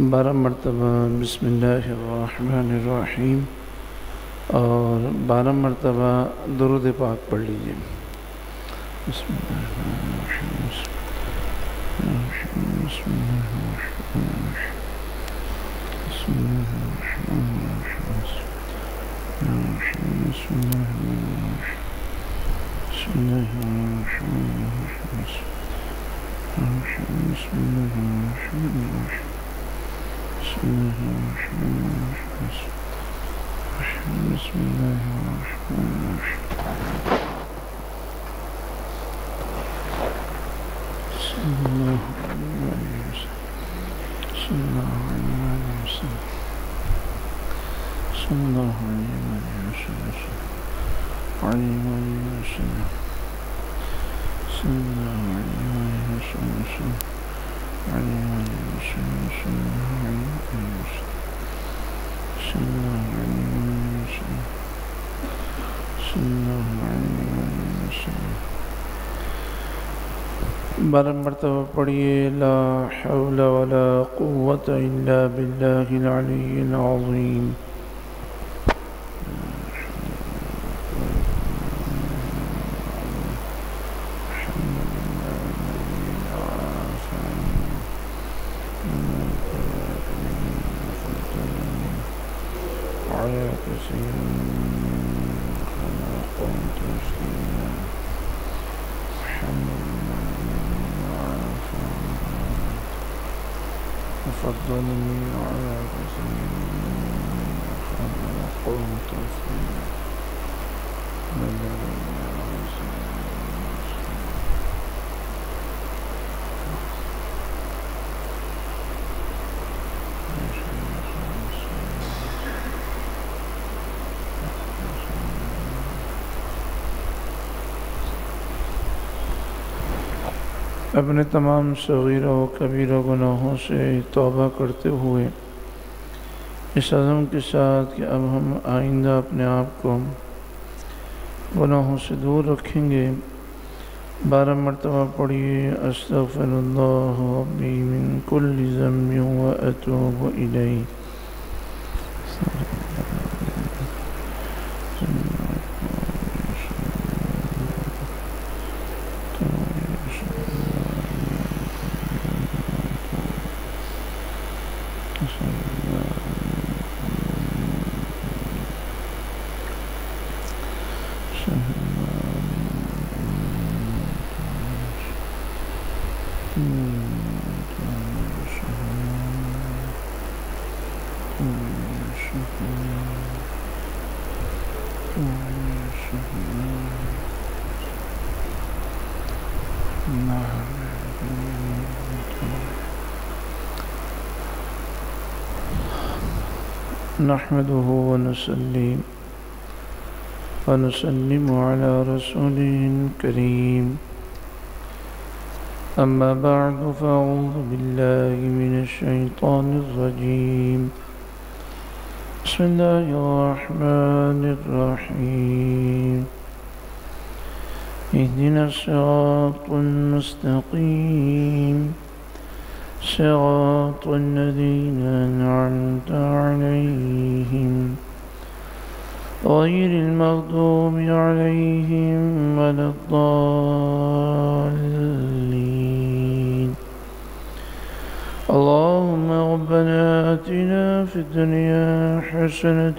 12 مرتبہ بسم اللہ الرحمن الرحیم اور 12 مرتبہ درود پاک پڑھ لیجیے۔ بسم اللہ الرحمن الرحیم، بسم اللہ الرحمن الرحیم، بسم اللہ الرحمن الرحیم، بسم اللہ الرحمن الرحیم، بسم اللہ الرحمن الرحیم، بسم اللہ الرحمن الرحیم، بسم الله الرحمن الرحيم، بسم الله الرحمن الرحيم، صلى الله عليه وسلم، صلى الله عليه وسلم، صلى الله عليه وسلم، عليه وسلم، صلى الله عليه وسلم، عليه وسلم، صلى الله عليه وسلم، صلى الله عليه وسلم، صلى الله عليه وسلم۔ 12 مرتبہ پڑھیے لا حول ولا قوة الا باللہ العلی العظیم۔ فضلني على كثير قومت اپنے تمام صغیرہ و کبیرہ گناہوں سے توبہ کرتے ہوئے اس عزم کے ساتھ کہ اب ہم آئندہ اپنے آپ کو گناہوں سے دور رکھیں گے، 12 مرتبہ پڑھیے استغفر اللہ ربی من کل ذنب و اتوب الیہ۔ نحمده ونصلي ونسلم على رسوله الكريم، أما بعد فأعوذ بالله من الشيطان الرجيم، بسم الله الرحمن الرحيم، اهدنا الصراط المستقيم، صراط الذين أنعمت عليهم غير المغضوب عليهم ولا الضالين، اللهم ربنا آتنا في الدنيا حسنة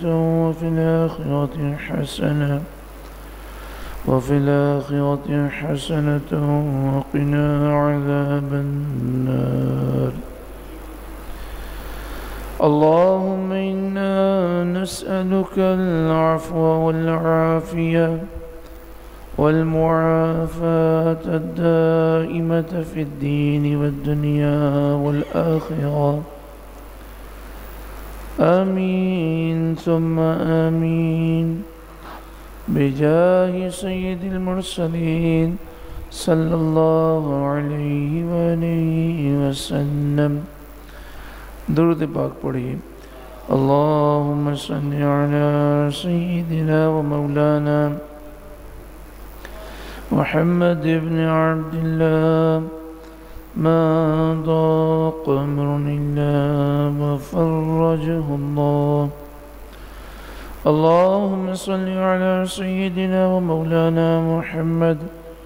وفي الآخرة حسنة وقنا عذاب النار، اللهم إنا نسألك العفو والعافية والمعافاة الدائمة في الدين والدنيا والآخرة، آمين ثم آمين، بجاه سيد المرسلين صلى الله عليه وآله وسلم۔ درود پاک پڑھیے اللهم صل على سيدنا ومولانا محمد بن عبد الله ما ضاق أمر إلا وفرجه الله. اللهم صل على سيدنا ومولانا محمد.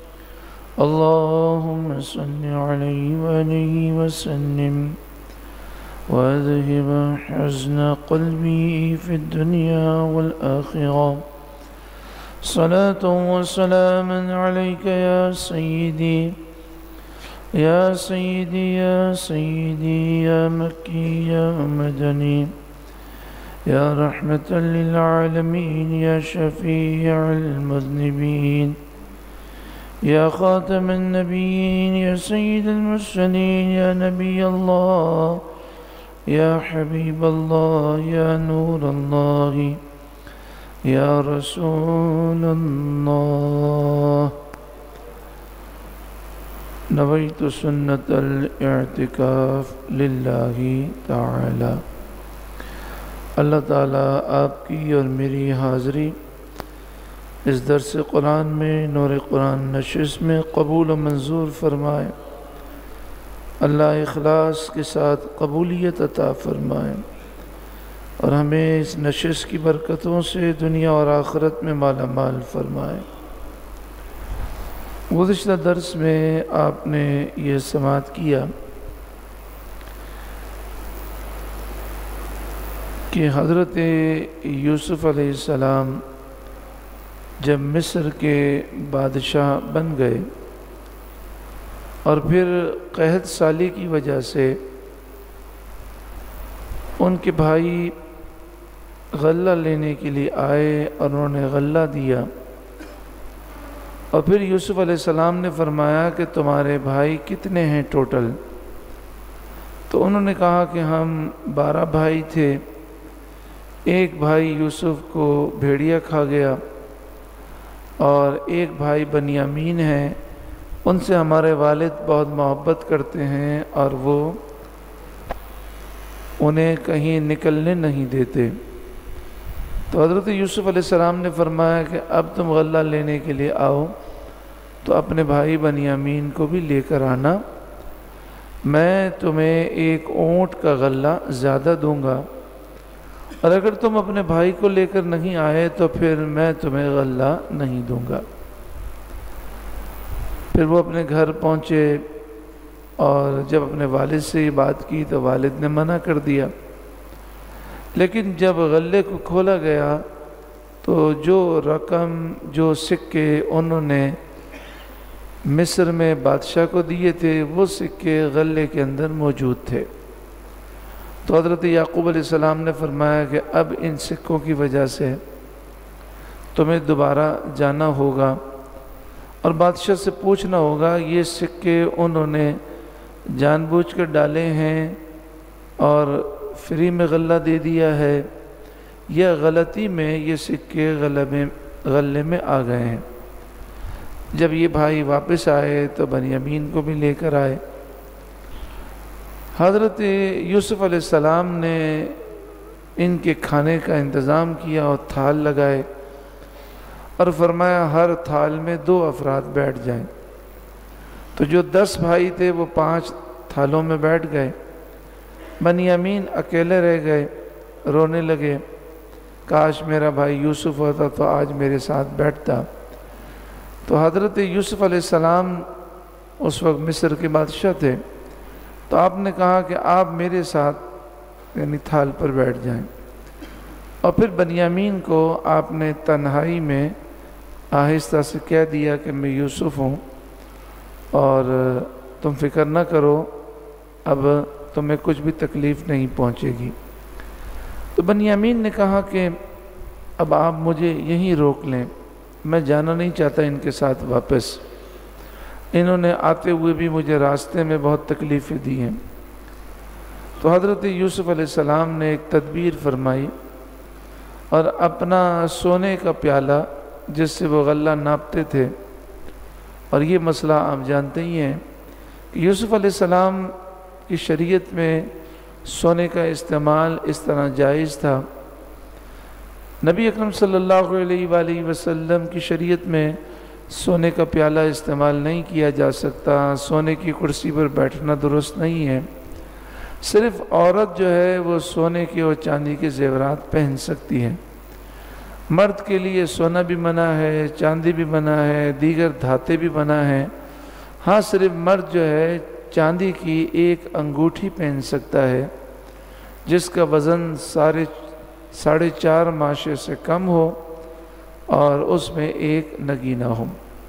اللهم صل عليه وآله وسلم وأذهب حزن قلبي في الدنيا والآخرة. صلاة وسلاما عليك يا سيدي يا سيدي يا سيدي يا مكي يا مدني يا رحمة للعالمين يا شفيع المذنبين يا خاتم النبيين يا سيد المرسلين يا نبي الله يا حبيب الله يا نور الله يا رسول الله. نویت سنت الاعتکاف للہ تعالی. اللہ تعالیٰ آپ کی اور میری حاضری اس درس قرآن میں نور قرآن نشست میں قبول و منظور فرمائے. اللہ اخلاص کے ساتھ قبولیت عطا فرمائے اور ہمیں اس نشست کی برکتوں سے دنیا اور آخرت میں مالا مال فرمائے. گزشتہ درس میں آپ نے یہ سماعت کیا کہ حضرت یوسف علیہ السلام جب مصر کے بادشاہ بن گئے اور پھر قحط سالی کی وجہ سے ان کے بھائی غلہ لینے کے لیے آئے اور انہوں نے غلہ دیا، اور پھر یوسف علیہ السلام نے فرمایا کہ تمہارے بھائی کتنے ہیں ٹوٹل؟ تو انہوں نے کہا کہ ہم 12 بھائی تھے، ایک بھائی یوسف کو بھیڑیا کھا گیا اور ایک بھائی بنیامین ہے، ان سے ہمارے والد بہت محبت کرتے ہیں اور وہ انہیں کہیں نکلنے نہیں دیتے. تو حضرت یوسف علیہ السلام نے فرمایا کہ اب تم غلہ لینے کے لیے آؤ تو اپنے بھائی بنیامین کو بھی لے کر آنا، میں تمہیں ایک اونٹ کا غلہ زیادہ دوں گا، اور اگر تم اپنے بھائی کو لے کر نہیں آئے تو پھر میں تمہیں غلہ نہیں دوں گا. پھر وہ اپنے گھر پہنچے اور جب اپنے والد سے یہ بات کی تو والد نے منع کر دیا، لیکن جب غلے کو کھولا گیا تو جو رقم جو سکے انہوں نے مصر میں بادشاہ کو دیے تھے وہ سکے غلے کے اندر موجود تھے. تو حضرت یعقوب علیہ السلام نے فرمایا کہ اب ان سکوں کی وجہ سے تمہیں دوبارہ جانا ہوگا اور بادشاہ سے پوچھنا ہوگا یہ سکے انہوں نے جان بوجھ کر ڈالے ہیں اور فری میں غلہ دے دیا ہے یا غلطی میں یہ سکے غلے میں آ گئے ہیں. جب یہ بھائی واپس آئے تو بنیامین کو بھی لے کر آئے. حضرت یوسف علیہ السلام نے ان کے کھانے کا انتظام کیا اور تھال لگائے اور فرمایا ہر تھال میں 2 افراد بیٹھ جائیں. تو جو 10 بھائی تھے وہ 5 تھالوں میں بیٹھ گئے. بنیامین اکیلے رہ گئے، رونے لگے، کاش میرا بھائی یوسف ہوتا تو آج میرے ساتھ بیٹھتا. تو حضرت یوسف علیہ السلام اس وقت مصر کے بادشاہ تھے، تو آپ نے کہا کہ آپ میرے ساتھ یعنی تھال پر بیٹھ جائیں. اور پھر بنیامین کو آپ نے تنہائی میں آہستہ سے کہہ دیا کہ میں یوسف ہوں اور تم فکر نہ کرو، اب تمہیں کچھ بھی تکلیف نہیں پہنچے گی. تو بنیامین نے کہا کہ اب آپ مجھے یہیں روک لیں، میں جانا نہیں چاہتا ان کے ساتھ واپس، انہوں نے آتے ہوئے بھی مجھے راستے میں بہت تکلیفیں دی ہیں. تو حضرت یوسف علیہ السلام نے ایک تدبیر فرمائی اور اپنا سونے کا پیالہ جس سے وہ غلہ ناپتے تھے، اور یہ مسئلہ آپ جانتے ہی ہیں کہ یوسف علیہ السلام کی شریعت میں سونے کا استعمال اس طرح جائز تھا. نبی اکرم صلی اللہ علیہ وآلہ وسلم کی شریعت میں سونے کا پیالہ استعمال نہیں کیا جا سکتا، سونے کی کرسی پر بیٹھنا درست نہیں ہے۔ صرف عورت جو ہے وہ سونے کے اور چاندی کے زیورات پہن سکتی ہے۔ مرد کے لیے سونا بھی منع ہے، چاندی بھی منع ہے، دیگر دھاتیں بھی منع ہیں۔ ہاں صرف مرد جو ہے چاندی کی ایک انگوٹھی پہن سکتا ہے جس کا وزن 4.5 ماشے سے کم ہو اور اس میں ایک نگینہ ہو۔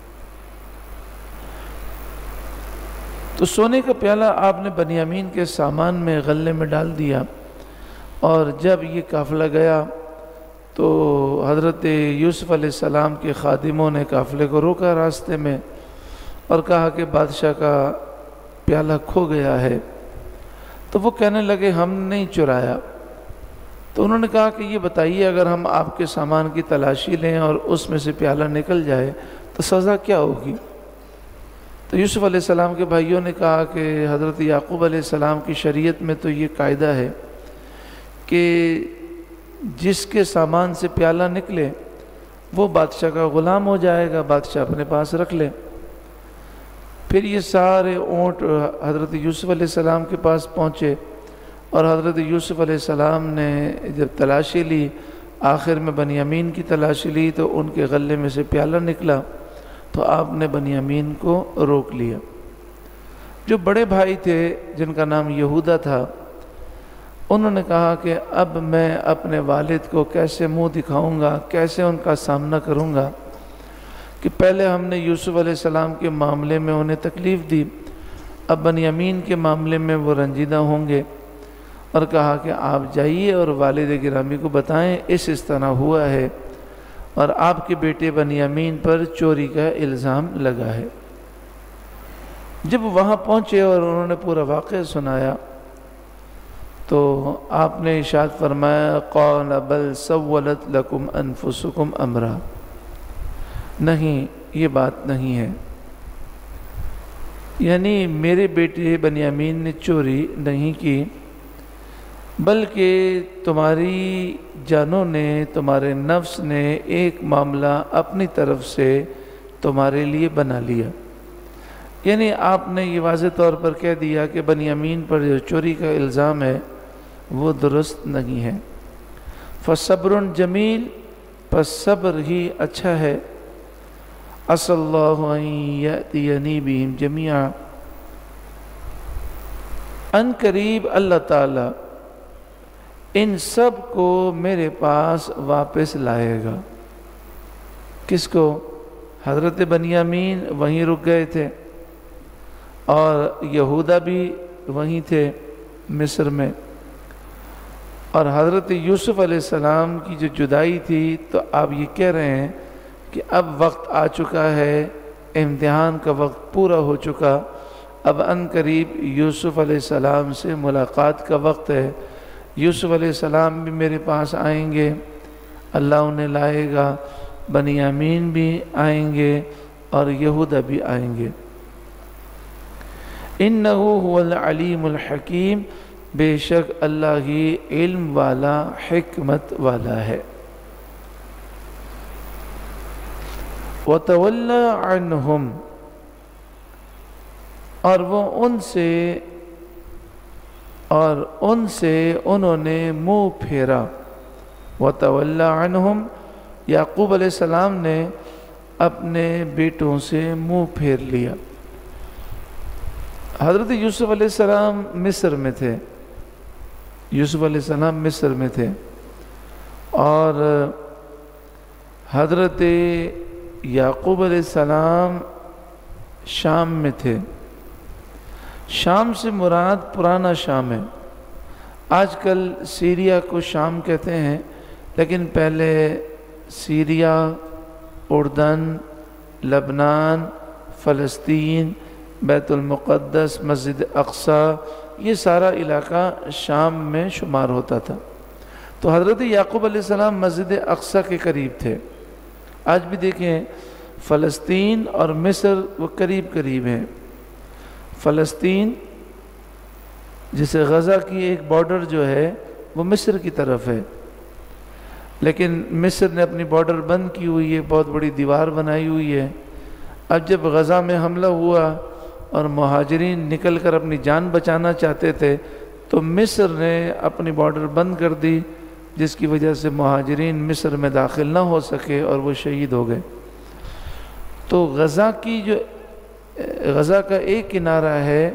تو سونے کا پیالہ آپ نے بنیامین کے سامان میں غلے میں ڈال دیا، اور جب یہ قافلہ گیا تو حضرت یوسف علیہ السلام کے خادموں نے قافلے کو روکا راستے میں اور کہا کہ بادشاہ کا پیالہ کھو گیا ہے۔ تو وہ کہنے لگے ہم نے نہیں چرایا۔ تو انہوں نے کہا کہ یہ بتائیے اگر ہم آپ کے سامان کی تلاشی لیں اور اس میں سے پیالہ نکل جائے تو سزا کیا ہوگی؟ تو یوسف علیہ السلام کے بھائیوں نے کہا کہ حضرت یعقوب علیہ السلام کی شریعت میں تو یہ قاعدہ ہے کہ جس کے سامان سے پیالہ نکلے وہ بادشاہ کا غلام ہو جائے گا، بادشاہ اپنے پاس رکھ لے۔ پھر یہ سارے اونٹ حضرت یوسف علیہ السلام کے پاس پہنچے، اور حضرت یوسف علیہ السلام نے جب تلاشی لی، آخر میں بنیامین کی تلاشی لی تو ان کے غلے میں سے پیالہ نکلا، تو آپ نے بنیامین کو روک لیا۔ جو بڑے بھائی تھے جن کا نام یہودا تھا، انہوں نے کہا کہ اب میں اپنے والد کو کیسے منہ دکھاؤں گا، کیسے ان کا سامنا کروں گا کہ پہلے ہم نے یوسف علیہ السلام کے معاملے میں انہیں تکلیف دی، اب بنیامین کے معاملے میں وہ رنجیدہ ہوں گے، اور کہا کہ آپ جائیے اور والد گرامی کو بتائیں اس طرح ہوا ہے اور آپ کے بیٹے بنیامین پر چوری کا الزام لگا ہے۔ جب وہاں پہنچے اور انہوں نے پورا واقعہ سنایا تو آپ نے ارشاد فرمایا قال بل سولت لکم انفسکم امرا، نہیں یہ بات نہیں ہے، یعنی میرے بیٹے بنیامین نے چوری نہیں کی، بلکہ تمہاری جانوں نے، تمہارے نفس نے ایک معاملہ اپنی طرف سے تمہارے لیے بنا لیا۔ یعنی آپ نے یہ واضح طور پر کہہ دیا کہ بنیامین پر جو چوری کا الزام ہے وہ درست نہیں ہے۔ فصبر جمیل، پس صبر ہی اچھا ہے۔ عسى الله ان يأتيني بهم جميعا، ان قریب اللہ تعالی ان سب کو میرے پاس واپس لائے گا۔ کس کو؟ حضرت بنیامین وہیں رک گئے تھے، اور یہودا بھی وہیں تھے مصر میں، اور حضرت یوسف علیہ السلام کی جو جدائی تھی، تو آپ یہ کہہ رہے ہیں کہ اب وقت آ چکا ہے، امتحان کا وقت پورا ہو چکا، اب ان قریب یوسف علیہ السلام سے ملاقات کا وقت ہے، یوسف علیہ السلام بھی میرے پاس آئیں گے، اللہ انہیں لائے گا، بنیامین بھی آئیں گے اور یہودا بھی آئیں گے۔ انہ هو العلیم الحکیم، بے شک اللہ ہی علم والا، حکمت والا ہے۔ وَتَوَلَّى عَنْهُمْ، اور وہ ان سے انہوں نے منہ پھیرا۔ وَتَوَلَّى عَنْهُمْ، یعقوب علیہ السلام نے اپنے بیٹوں سے منہ پھیر لیا۔ حضرت یوسف علیہ السلام مصر میں تھے، یوسف علیہ السلام مصر میں تھے، اور حضرت یعقوب علیہ السلام شام میں تھے۔ شام سے مراد پرانا شام ہے۔ آج کل سیریا کو شام کہتے ہیں، لیکن پہلے سیریا، اردن، لبنان، فلسطین، بیت المقدس، مسجد اقصی، یہ سارا علاقہ شام میں شمار ہوتا تھا۔ تو حضرت یعقوب علیہ السلام مسجد اقصی کے قریب تھے۔ آج بھی دیکھیں فلسطین اور مصر وہ قریب قریب ہیں۔ فلسطین جسے غزہ کی ایک بارڈر جو ہے وہ مصر کی طرف ہے، لیکن مصر نے اپنی بارڈر بند کی ہوئی ہے، بہت بڑی دیوار بنائی ہوئی ہے، اب جب غزہ میں حملہ ہوا اور مہاجرین نکل کر اپنی جان بچانا چاہتے تھے تو مصر نے اپنی بارڈر بند کر دی، جس کی وجہ سے مہاجرین مصر میں داخل نہ ہو سکے اور وہ شہید ہو گئے۔ تو غزہ کا ایک کنارہ ہے،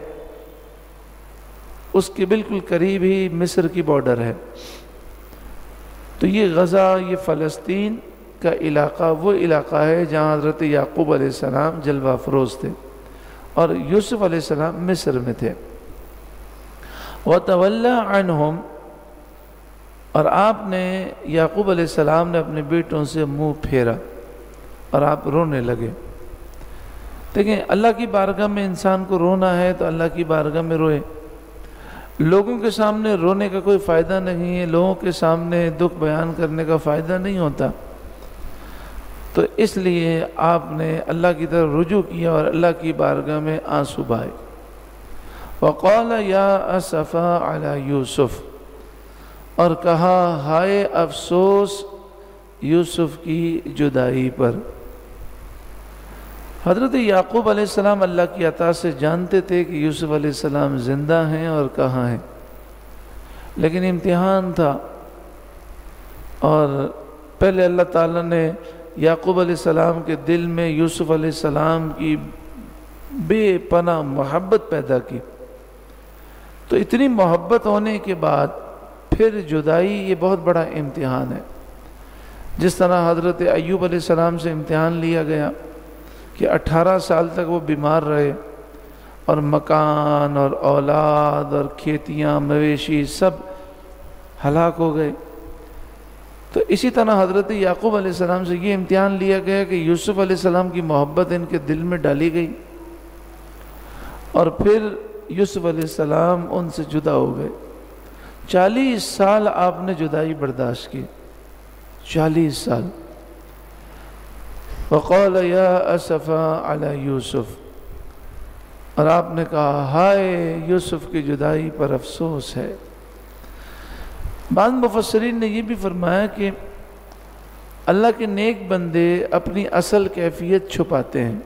اس کے بالکل قریب ہی مصر کی بارڈر ہے۔ تو یہ غزہ، یہ فلسطین کا علاقہ وہ علاقہ ہے جہاں حضرت یعقوب علیہ السلام جلوہ افروز تھے اور یوسف علیہ السلام مصر میں تھے۔ وَتَوَلَّى عَنْهُمْ، اور آپ نے یعقوب علیہ السلام نے اپنے بیٹوں سے منہ پھیرا اور آپ رونے لگے۔ دیکھیں، اللہ کی بارگاہ میں انسان کو رونا ہے تو اللہ کی بارگاہ میں روئے۔ لوگوں کے سامنے رونے کا کوئی فائدہ نہیں ہے، لوگوں کے سامنے دکھ بیان کرنے کا فائدہ نہیں ہوتا، تو اس لیے آپ نے اللہ کی طرف رجوع کیا اور اللہ کی بارگاہ میں آنسو بہائے۔ وَقَالَ يَا أَسَفَا عَلَى يُوسُف، اور کہا ہائے افسوس یوسف کی جدائی پر۔ حضرت یعقوب علیہ السلام اللہ کی عطا سے جانتے تھے کہ یوسف علیہ السلام زندہ ہیں اور کہاں ہیں، لیکن امتحان تھا، اور پہلے اللہ تعالیٰ نے یعقوب علیہ السلام کے دل میں یوسف علیہ السلام کی بے پناہ محبت پیدا کی۔ تو اتنی محبت ہونے کے بعد پھر جدائی یہ بہت بڑا امتحان ہے۔ جس طرح حضرت ایوب علیہ السلام سے امتحان لیا گیا کہ 18 سال تک وہ بیمار رہے اور مکان اور اولاد اور کھیتیاں مویشی سب ہلاک ہو گئے، تو اسی طرح حضرت یعقوب علیہ السلام سے یہ امتحان لیا گیا کہ یوسف علیہ السلام کی محبت ان کے دل میں ڈالی گئی، اور پھر یوسف علیہ السلام ان سے جدا ہو گئے۔ 40 سال آپ نے جدائی برداشت کی، 40 سال۔ وَقَالَ يَا أَسَفَا عَلَى يُوسُف، اور آپ نے کہا ہائے یوسف کی جدائی پر افسوس ہے۔ بعض مفسرین نے یہ بھی فرمایا کہ اللہ کے نیک بندے اپنی اصل کیفیت چھپاتے ہیں،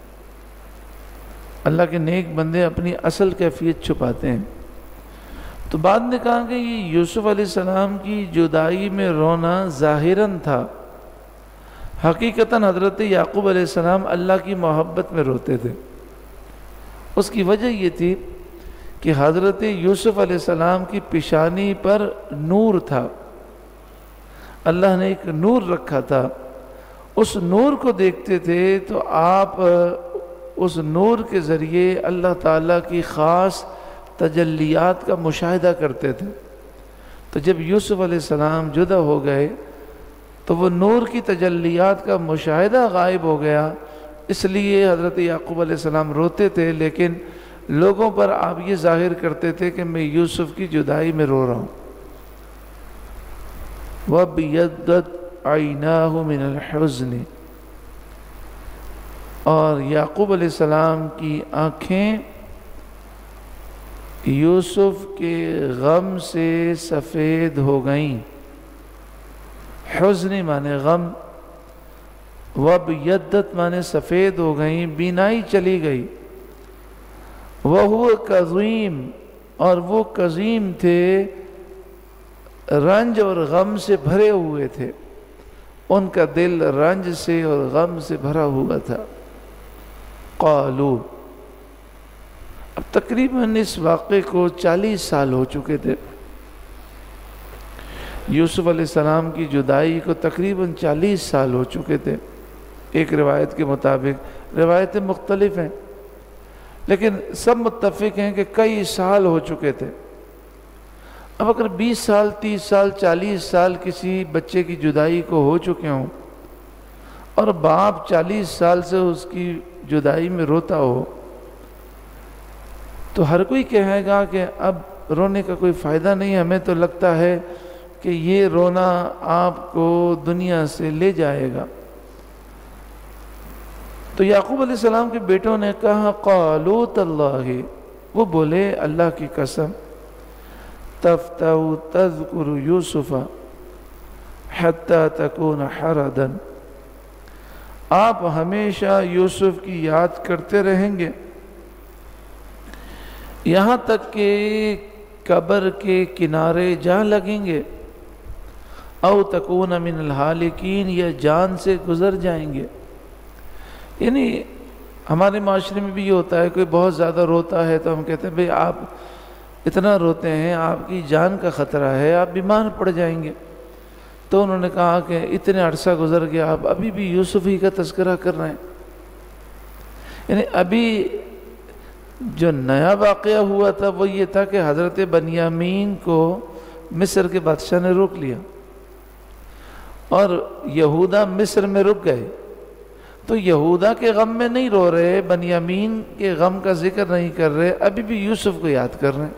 اللہ کے نیک بندے اپنی اصل کیفیت چھپاتے ہیں۔ تو بعد نے کہا کہ یہ یوسف علیہ السلام کی جدائی میں رونا ظاہراً تھا، حقیقتاً حضرت یعقوب علیہ السلام اللہ کی محبت میں روتے تھے۔ اس کی وجہ یہ تھی کہ حضرت یوسف علیہ السلام کی پیشانی پر نور تھا، اللہ نے ایک نور رکھا تھا، اس نور کو دیکھتے تھے تو آپ اس نور کے ذریعے اللہ تعالیٰ کی خاص تجلیات کا مشاہدہ کرتے تھے۔ تو جب یوسف علیہ السلام جدا ہو گئے تو وہ نور کی تجلیات کا مشاہدہ غائب ہو گیا، اس لیے حضرت یعقوب علیہ السلام روتے تھے، لیکن لوگوں پر آپ یہ ظاہر کرتے تھے کہ میں یوسف کی جدائی میں رو رہا ہوں۔ وَبِيَضَّتْ عَيْنَاهُ مِنَ الْحُزْنِ، اور یعقوب علیہ السلام کی آنکھیں یوسف کے غم سے سفید ہو گئیں۔ حزن مانے غم، وَبِيَضَّتْ مانے سفید ہو گئیں، بینائی چلی گئی۔ وَهُوَ كَظِيمٌ، اور وہ کظیم تھے، رنج اور غم سے بھرے ہوئے تھے، ان کا دل رنج سے اور غم سے بھرا ہوا تھا۔ قالوا، اب تقریباً اس واقعے کو 40 سال ہو چکے تھے، یوسف علیہ السلام کی جدائی کو تقریباً 40 سال ہو چکے تھے۔ ایک روایت کے مطابق، روایتیں مختلف ہیں لیکن سب متفق ہیں کہ کئی سال ہو چکے تھے۔ اب اگر 20 سال 30 سال 40 سال کسی بچے کی جدائی کو ہو چکے ہوں اور باپ 40 سال سے اس کی جدائی میں روتا ہو تو ہر کوئی کہے گا کہ اب رونے کا کوئی فائدہ نہیں، ہمیں تو لگتا ہے کہ یہ رونا آپ کو دنیا سے لے جائے گا۔ تو یعقوب علیہ السلام کے بیٹوں نے کہا قالوا تاللہ، وہ بولے اللہ کی قسم، تفتأ تذکر یوسف حتی تکون حردا، آپ ہمیشہ یوسف کی یاد کرتے رہیں گے یہاں تک کہ قبر کے کنارے جا لگیں گے، او تکون من الحالکین، یا جان سے گزر جائیں گے۔ یعنی ہمارے معاشرے میں بھی یہ ہوتا ہے، کوئی بہت زیادہ روتا ہے تو ہم کہتے ہیں بھئی آپ اتنا روتے ہیں، آپ کی جان کا خطرہ ہے، آپ بیمار پڑ جائیں گے۔ تو انہوں نے کہا کہ اتنے عرصہ گزر گیا، آپ ابھی بھی یوسف ہی کا تذکرہ کر رہے ہیں۔ یعنی ابھی جو نیا واقعہ ہوا تھا وہ یہ تھا کہ حضرت بنیامین کو مصر کے بادشاہ نے روک لیا اور یہودا مصر میں رک گئے، تو یہودا کے غم میں نہیں رو رہے، بنیامین کے غم کا ذکر نہیں کر رہے، ابھی بھی یوسف کو یاد کر رہے ہیں۔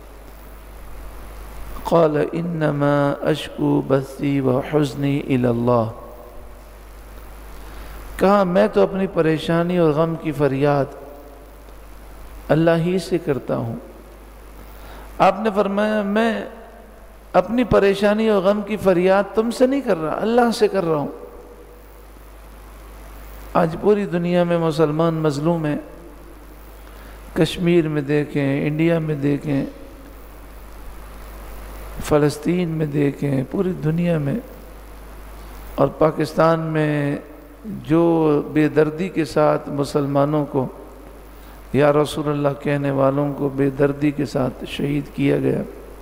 قال انما اشکو بثی وحزنی الی اللہ، کہا میں تو اپنی پریشانی اور غم کی فریاد اللہ ہی سے کرتا ہوں۔ آپ نے فرمایا میں اپنی پریشانی اور غم کی فریاد تم سے نہیں کر رہا، اللہ سے کر رہا ہوں۔ آج پوری دنیا میں مسلمان مظلوم ہیں، کشمیر میں دیکھیں، انڈیا میں دیکھیں، فلسطین میں دیکھیں، پوری دنیا میں، اور پاکستان میں جو بے دردی کے ساتھ مسلمانوں کو یا رسول اللہ کہنے والوں کو بے دردی کے ساتھ شہید کیا گیا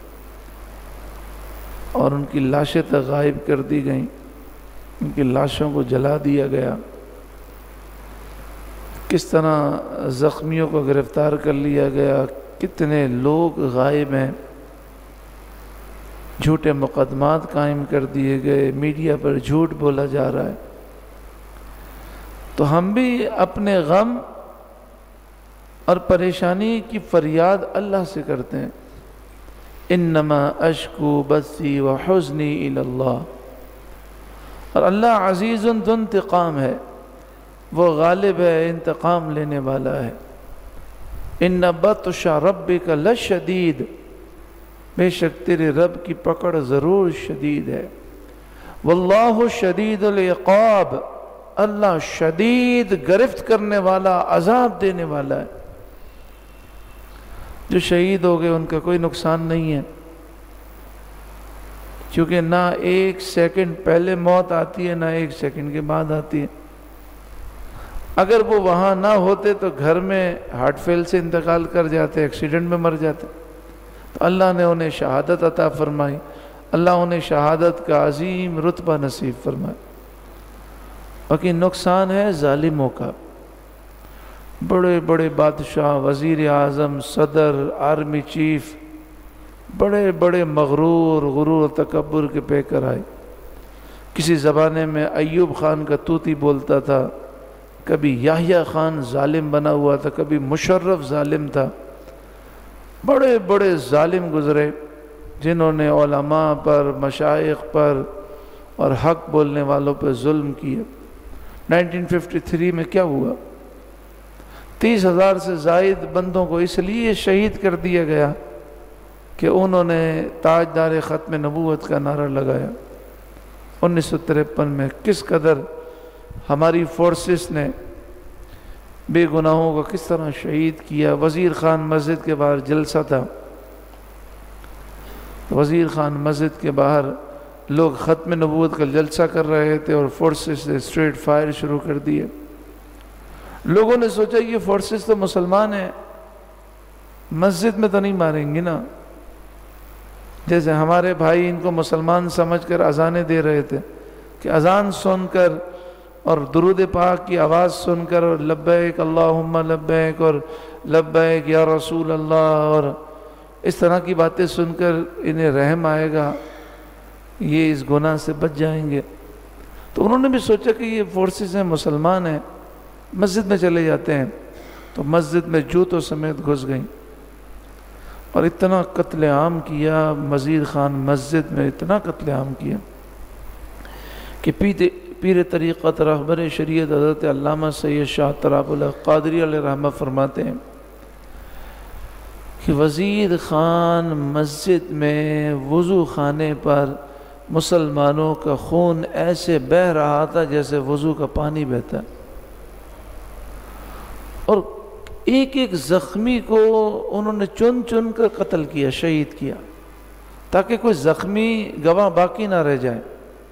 اور ان کی لاشیں تک غائب کر دی گئیں، ان کی لاشوں کو جلا دیا گیا، کس طرح زخمیوں کو گرفتار کر لیا گیا، کتنے لوگ غائب ہیں، جھوٹے مقدمات قائم کر دیے گئے، میڈیا پر جھوٹ بولا جا رہا ہے، تو ہم بھی اپنے غم اور پریشانی کی فریاد اللہ سے کرتے ہیں۔ انما اشکو بثی وحزنی الی اللہ، اور اللہ عزیز ذو انتقام ہے، وہ غالب ہے، انتقام لینے والا ہے۔ ان بطش ربک لشدید، بے شک تیرے رب کی پکڑ ضرور شدید ہے۔ واللہ شدید العقاب، اللہ شدید گرفت کرنے والا، عذاب دینے والا ہے۔ جو شہید ہو گئے ان کا کوئی نقصان نہیں ہے، کیونکہ نہ ایک سیکنڈ پہلے موت آتی ہے، نہ ایک سیکنڈ کے بعد آتی ہے۔ اگر وہ وہاں نہ ہوتے تو گھر میں ہارٹ فیل سے انتقال کر جاتے، ایکسیڈنٹ میں مر جاتے، تو اللہ نے انہیں شہادت عطا فرمائی، اللہ انہیں شہادت کا عظیم رتبہ نصیب فرمایا۔ باقی نقصان ہے ظالموں کا، بڑے بڑے بادشاہ، وزیر اعظم، صدر، آرمی چیف، بڑے بڑے مغرور، غرور و تکبر کے پیکر آئے۔ کسی زمانے میں ایوب خان کا طوطی بولتا تھا، کبھی یحییٰ خان ظالم بنا ہوا تھا، کبھی مشرف ظالم تھا، بڑے بڑے ظالم گزرے جنہوں نے علماء پر، مشائخ پر اور حق بولنے والوں پر ظلم کیا۔ 1953 میں کیا ہوا؟ 30,000 سے زائد بندوں کو اس لیے شہید کر دیا گیا کہ انہوں نے تاجدار ختم نبوت کا نعرہ لگایا۔ 1953 میں کس قدر ہماری فورسز نے بے گناہوں کو کس طرح شہید کیا۔ وزیر خان مسجد کے باہر جلسہ تھا، وزیر خان مسجد کے باہر لوگ ختم نبوت کا جلسہ کر رہے تھے اور فورسز نے اسٹریٹ فائر شروع کر دیے۔ لوگوں نے سوچا یہ فورسز تو مسلمان ہیں، مسجد میں تو نہیں ماریں گے نا، جیسے ہمارے بھائی ان کو مسلمان سمجھ کر اذانیں دے رہے تھے کہ اذان سن کر اور درود پاک کی آواز سن کر اور لبیک اللہم لبیک اور لبیک یا رسول اللہ اور اس طرح کی باتیں سن کر انہیں رحم آئے گا، یہ اس گناہ سے بچ جائیں گے۔ تو انہوں نے بھی سوچا کہ یہ فورسز ہیں، مسلمان ہیں، مسجد میں چلے جاتے ہیں، تو مسجد میں جوتوں سمیت گھس گئیں اور اتنا قتل عام کیا، وزیر خان مسجد میں اتنا قتل عام کیا کہ پیر طریقت رہبر شریعت حضرت علامہ سید شاہ تراب اللہ قادری علیہ رحمہ فرماتے ہیں کہ وزیر خان مسجد میں وضو خانے پر مسلمانوں کا خون ایسے بہہ رہا تھا جیسے وضو کا پانی بہتا ہے، اور ایک ایک زخمی کو انہوں نے چن چن کر قتل کیا، شہید کیا، تاکہ کوئی زخمی گواہ باقی نہ رہ جائے،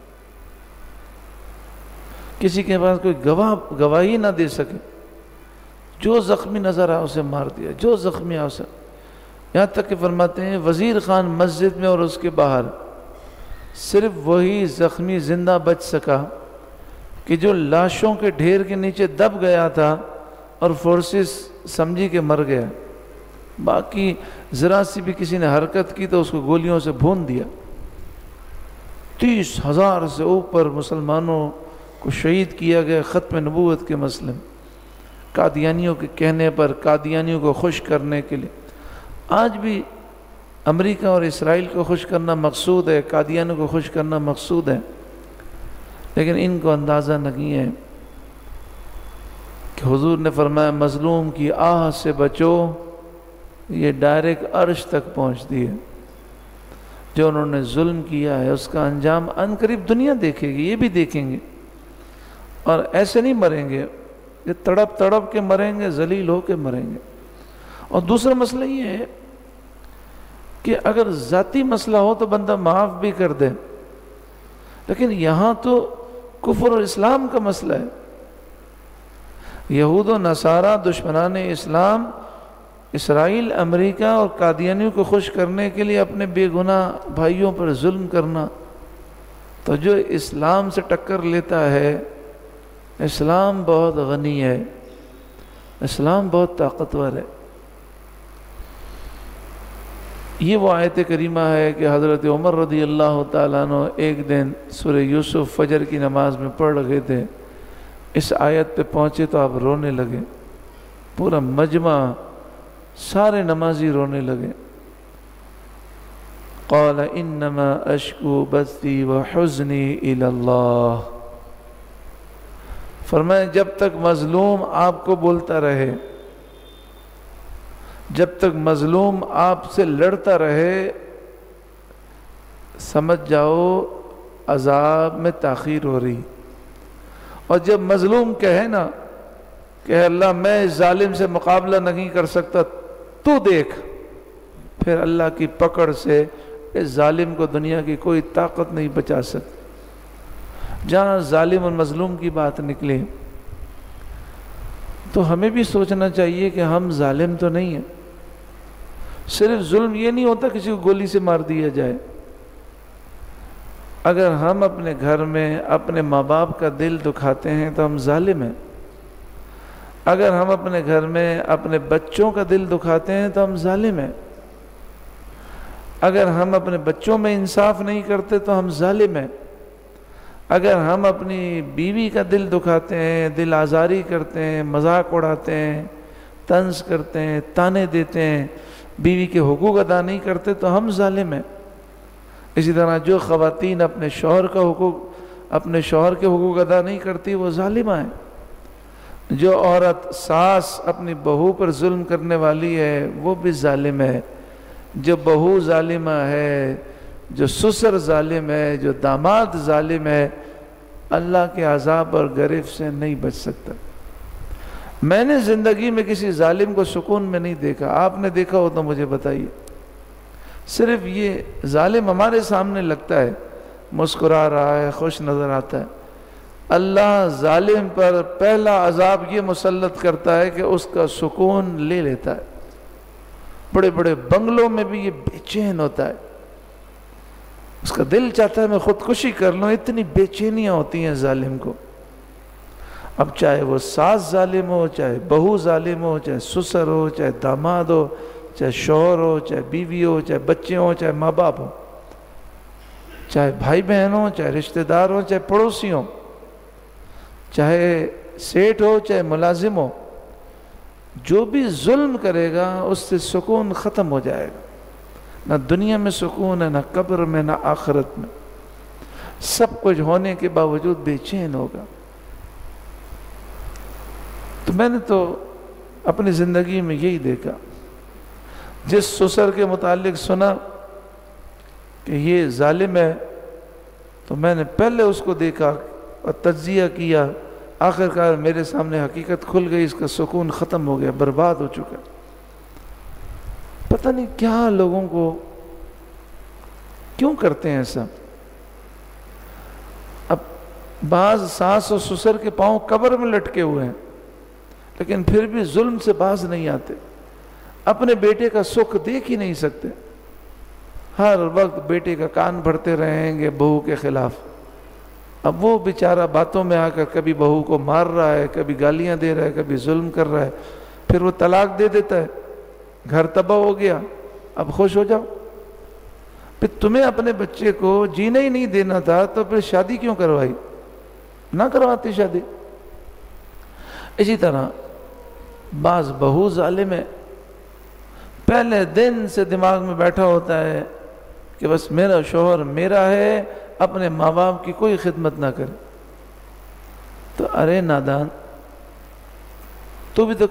کسی کے پاس کوئی گواہی نہ دے سکے۔ جو زخمی نظر آیا اسے مار دیا، جو زخمی آیا اسے، یہاں تک کہ فرماتے ہیں وزیر خان مسجد میں اور اس کے باہر صرف وہی زخمی زندہ بچ سکا کہ جو لاشوں کے ڈھیر کے نیچے دب گیا تھا اور فورسز سمجھی کہ مر گیا، باقی ذرا سی بھی کسی نے حرکت کی تو اس کو گولیوں سے بھون دیا۔ 30,000 سے اوپر مسلمانوں کو شہید کیا گیا ختم نبوت کے مسئلے میں، قادیانیوں کے کہنے پر، قادیانیوں کو خوش کرنے کے لیے۔ آج بھی امریکہ اور اسرائیل کو خوش کرنا مقصود ہے، قادیانیوں کو خوش کرنا مقصود ہے، لیکن ان کو اندازہ نہیں ہے کہ حضور نے فرمایا مظلوم کی آہ سے بچو، یہ ڈائریکٹ عرش تک پہنچتی ہے۔ جو انہوں نے ظلم کیا ہے اس کا انجام ان قریب دنیا دیکھے گی، یہ بھی دیکھیں گے، اور ایسے نہیں مریں گے، یہ تڑپ تڑپ کے مریں گے، ذلیل ہو کے مریں گے۔ اور دوسرا مسئلہ یہ ہے کہ اگر ذاتی مسئلہ ہو تو بندہ معاف بھی کر دے، لیکن یہاں تو کفر اور اسلام کا مسئلہ ہے۔ یہود و نصارہ دشمنان اسلام اسرائیل، امریکہ اور قادیانیوں کو خوش کرنے کے لیے اپنے بے گناہ بھائیوں پر ظلم کرنا، تو جو اسلام سے ٹکر لیتا ہے، اسلام بہت غنی ہے، اسلام بہت طاقتور ہے۔ یہ وہ آیت کریمہ ہے کہ حضرت عمر رضی اللہ تعالیٰ عنہ ایک دن سورہ یوسف فجر کی نماز میں پڑھ رہے تھے، اس آیت پہ پہنچے تو آپ رونے لگے، پورا مجمع سارے نمازی رونے لگے۔ قال انما اشکو بثی وحزنی الی اللہ، فرمایا جب تک مظلوم آپ کو بولتا رہے، جب تک مظلوم آپ سے لڑتا رہے، سمجھ جاؤ عذاب میں تاخیر ہو رہی، اور جب مظلوم کہے نا کہ اللہ میں اس ظالم سے مقابلہ نہیں کر سکتا، تو دیکھ، پھر اللہ کی پکڑ سے اس ظالم کو دنیا کی کوئی طاقت نہیں بچا سکتی۔ جہاں ظالم اور مظلوم کی بات نکلے تو ہمیں بھی سوچنا چاہیے کہ ہم ظالم تو نہیں ہیں۔ صرف ظلم یہ نہیں ہوتا کسی کو گولی سے مار دیا جائے، اگر ہم اپنے گھر میں اپنے ماں باپ کا دل دکھاتے ہیں تو ہم ظالم ہیں، اگر ہم اپنے گھر میں اپنے بچوں کا دل دکھاتے ہیں تو ہم ظالم ہیں، اگر ہم اپنے بچوں میں انصاف نہیں کرتے تو ہم ظالم ہیں، اگر ہم اپنی بیوی کا دل دکھاتے ہیں، دل آزاری کرتے ہیں، مذاق اڑاتے ہیں، طنز کرتے ہیں، تانے دیتے ہیں، بیوی کے حقوق ادا نہیں کرتے تو ہم ظالم ہیں۔ اسی طرح جو خواتین اپنے شوہر کے حقوق ادا نہیں کرتی وہ ظالمہ ہیں، جو عورت ساس اپنی بہو پر ظلم کرنے والی ہے وہ بھی ظالم ہے، جو بہو ظالمہ ہے، جو سسر ظالم ہے، جو داماد ظالم ہے، اللہ کے عذاب اور گرفت سے نہیں بچ سکتا۔ میں نے زندگی میں کسی ظالم کو سکون میں نہیں دیکھا، آپ نے دیکھا ہو تو مجھے بتائیے۔ صرف یہ ظالم ہمارے سامنے لگتا ہے، مسکرا رہا ہے، خوش نظر آتا ہے، اللہ ظالم پر پہلا عذاب یہ مسلط کرتا ہے کہ اس کا سکون لے لیتا ہے۔ بڑے بڑے بنگلوں میں بھی یہ بے چین ہوتا ہے، اس کا دل چاہتا ہے میں خودکشی کر لوں، اتنی بے چینیاں ہوتی ہیں ظالم کو۔ اب چاہے وہ ساس ظالم ہو، چاہے بہو ظالم ہو، چاہے سسر ہو، چاہے داماد ہو، چاہے شوہر ہو، چاہے بیوی ہو، چاہے بچے ہوں، چاہے ماں باپ ہو، چاہے بھائی بہن ہو، چاہے رشتہ دار ہو، چاہے پڑوسی ہو، چاہے سیٹ ہو، چاہے ملازم ہو، جو بھی ظلم کرے گا اس سے سکون ختم ہو جائے گا۔ نہ دنیا میں سکون ہے، نہ قبر میں، نہ آخرت میں، سب کچھ ہونے کے باوجود بے چین ہوگا۔ تو میں نے تو اپنی زندگی میں یہی دیکھا، جس سسر کے متعلق سنا کہ یہ ظالم ہے، تو میں نے پہلے اس کو دیکھا اور تجزیہ کیا، آخر کار میرے سامنے حقیقت کھل گئی، اس کا سکون ختم ہو گیا، برباد ہو چکا۔ پتہ نہیں کیا لوگوں کو کیوں کرتے ہیں ایسا۔ اب بعض ساس اور سسر کے پاؤں قبر میں لٹکے ہوئے ہیں لیکن پھر بھی ظلم سے باز نہیں آتے، اپنے بیٹے کا سکھ دیکھ ہی نہیں سکتے، ہر وقت بیٹے کا کان بھرتے رہیں گے بہو کے خلاف۔ اب وہ بیچارہ باتوں میں آ کر کبھی بہو کو مار رہا ہے، کبھی گالیاں دے رہا ہے، کبھی ظلم کر رہا ہے، پھر وہ طلاق دے دیتا ہے، گھر تباہ ہو گیا۔ اب خوش ہو جاؤ، پھر تمہیں اپنے بچے کو جینے ہی نہیں دینا تھا تو پھر شادی کیوں کروائی؟ نہ کرواتی شادی۔ اسی طرح بعض بہو ظالم ہے، پہلے دن سے دماغ میں بیٹھا ہوتا ہے کہ بس میرا شوہر میرا ہے، اپنے ماں باپ کی کوئی خدمت نہ کرے۔ تو ارے نادان، تو بھی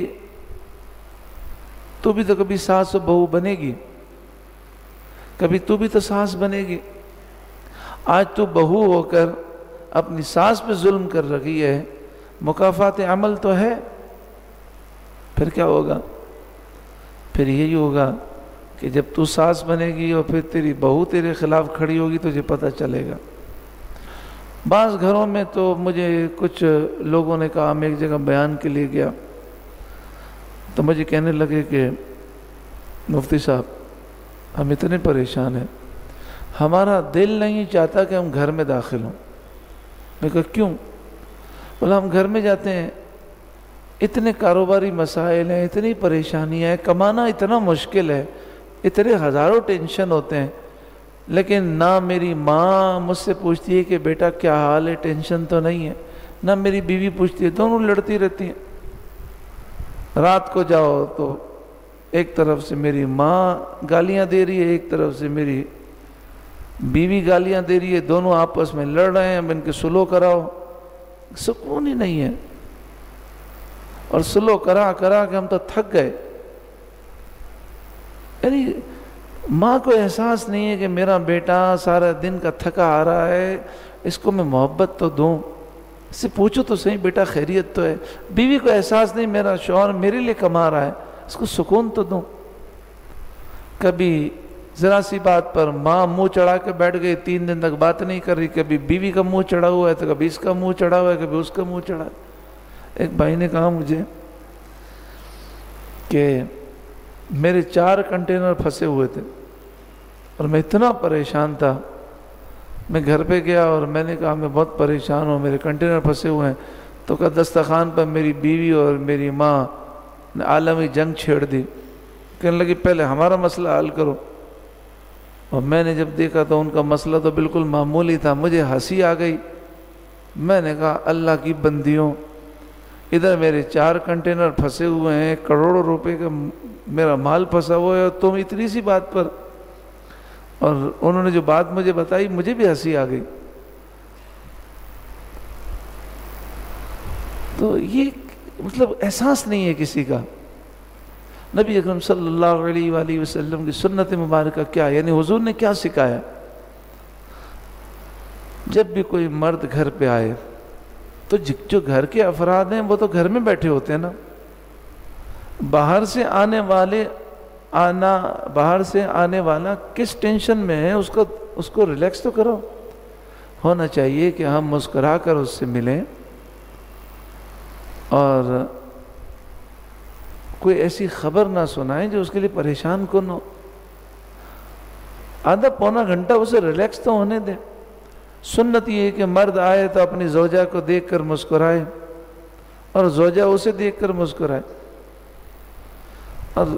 تو کبھی ساس و بہو بنے گی، کبھی تو بھی تو ساس بنے گی۔ آج تو بہو ہو کر اپنی ساس پہ ظلم کر رہی ہے، مکافات عمل تو ہے، پھر کیا ہوگا؟ پھر یہی ہوگا کہ جب تو ساس بنے گی اور پھر تیری بہو تیرے خلاف کھڑی ہوگی تجھے پتہ چلے گا۔ بعض گھروں میں تو مجھے کچھ لوگوں نے کہا، میں ایک جگہ بیان کے لیے گیا تو مجھے کہنے لگے کہ مفتی صاحب ہم اتنے پریشان ہیں، ہمارا دل نہیں چاہتا کہ ہم گھر میں داخل ہوں۔ میں کہا کیوں؟ بولا ہم گھر میں جاتے ہیں، اتنے کاروباری مسائل ہیں، اتنی پریشانیاں ہیں، کمانا اتنا مشکل ہے، اتنے ہزاروں ٹینشن ہوتے ہیں، لیکن نہ میری ماں مجھ سے پوچھتی ہے کہ بیٹا کیا حال ہے، ٹینشن تو نہیں ہے، نہ میری بیوی پوچھتی ہے، دونوں لڑتی رہتی ہیں۔ رات کو جاؤ تو ایک طرف سے میری ماں گالیاں دے رہی ہے، ایک طرف سے میری بیوی گالیاں دے رہی ہے، دونوں آپس میں لڑ رہے ہیں، اب ان کے سلو کراؤ، سکون ہی نہیں ہے۔ اور سلو کرا کہ ہم تو تھک گئے۔ یعنی ماں کو احساس نہیں ہے کہ میرا بیٹا سارا دن کا تھکا آ رہا ہے، اس کو میں محبت تو دوں، اس سے پوچھو تو صحیح بیٹا خیریت تو ہے۔ بیوی کو احساس نہیں میرا شوہر میرے لیے کما رہا ہے، اس کو سکون تو دوں۔ کبھی ذرا سی بات پر ماں منہ چڑھا کے بیٹھ گئی، 3 دن تک بات نہیں کر رہی، کبھی بیوی کا منہ چڑھا ہوا ہے تو کبھی اس کا منہ چڑھا ہوا ہے، کبھی اس کا منہ چڑھا ہے۔ ایک بھائی نے کہا مجھے کہ میرے 4 کنٹینر پھنسے ہوئے تھے اور میں اتنا پریشان تھا، میں گھر پہ گیا اور میں نے کہا میں بہت پریشان ہوں، میرے کنٹینر پھنسے ہوئے ہیں۔ تو کہا دسترخوان پر میری بیوی اور میری ماں نے عالمی جنگ چھیڑ دی، کہنے لگی پہلے ہمارا مسئلہ حل کرو۔ اور میں نے جب دیکھا تو ان کا مسئلہ تو بالکل معمولی تھا، مجھے ہنسی آ گئی۔ میں نے کہا اللہ کی بندیوں، ادھر میرے 4 کنٹینر پھنسے ہوئے ہیں، کروڑوں روپے کا میرا مال پھنسا ہوا ہے، اور تم اتنی سی بات پر۔ اور انہوں نے جو بات مجھے بتائی مجھے بھی ہنسی آ گئی۔ تو یہ مطلب احساس نہیں ہے کسی کا۔ نبی اکرم صلی اللہ علیہ وآلہ وسلم کی سنت مبارکہ کیا ہے؟ یعنی حضور نے کیا سکھایا؟ جب بھی کوئی مرد گھر پہ آئے تو جو گھر کے افراد ہیں وہ تو گھر میں بیٹھے ہوتے ہیں نا، باہر سے آنے والا کس ٹینشن میں ہے، اس کو ریلیکس تو کرو۔ ہونا چاہیے کہ ہم مسکرا کر اس سے ملیں اور کوئی ایسی خبر نہ سنائیں جو اس کے لیے پریشان کن ہو۔ آدھا پونا گھنٹہ اسے ریلیکس تو ہونے دیں۔ سنت یہ ہے کہ مرد آئے تو اپنی زوجہ کو دیکھ کر مسکرائے اور زوجہ اسے دیکھ کر مسکرائے، اور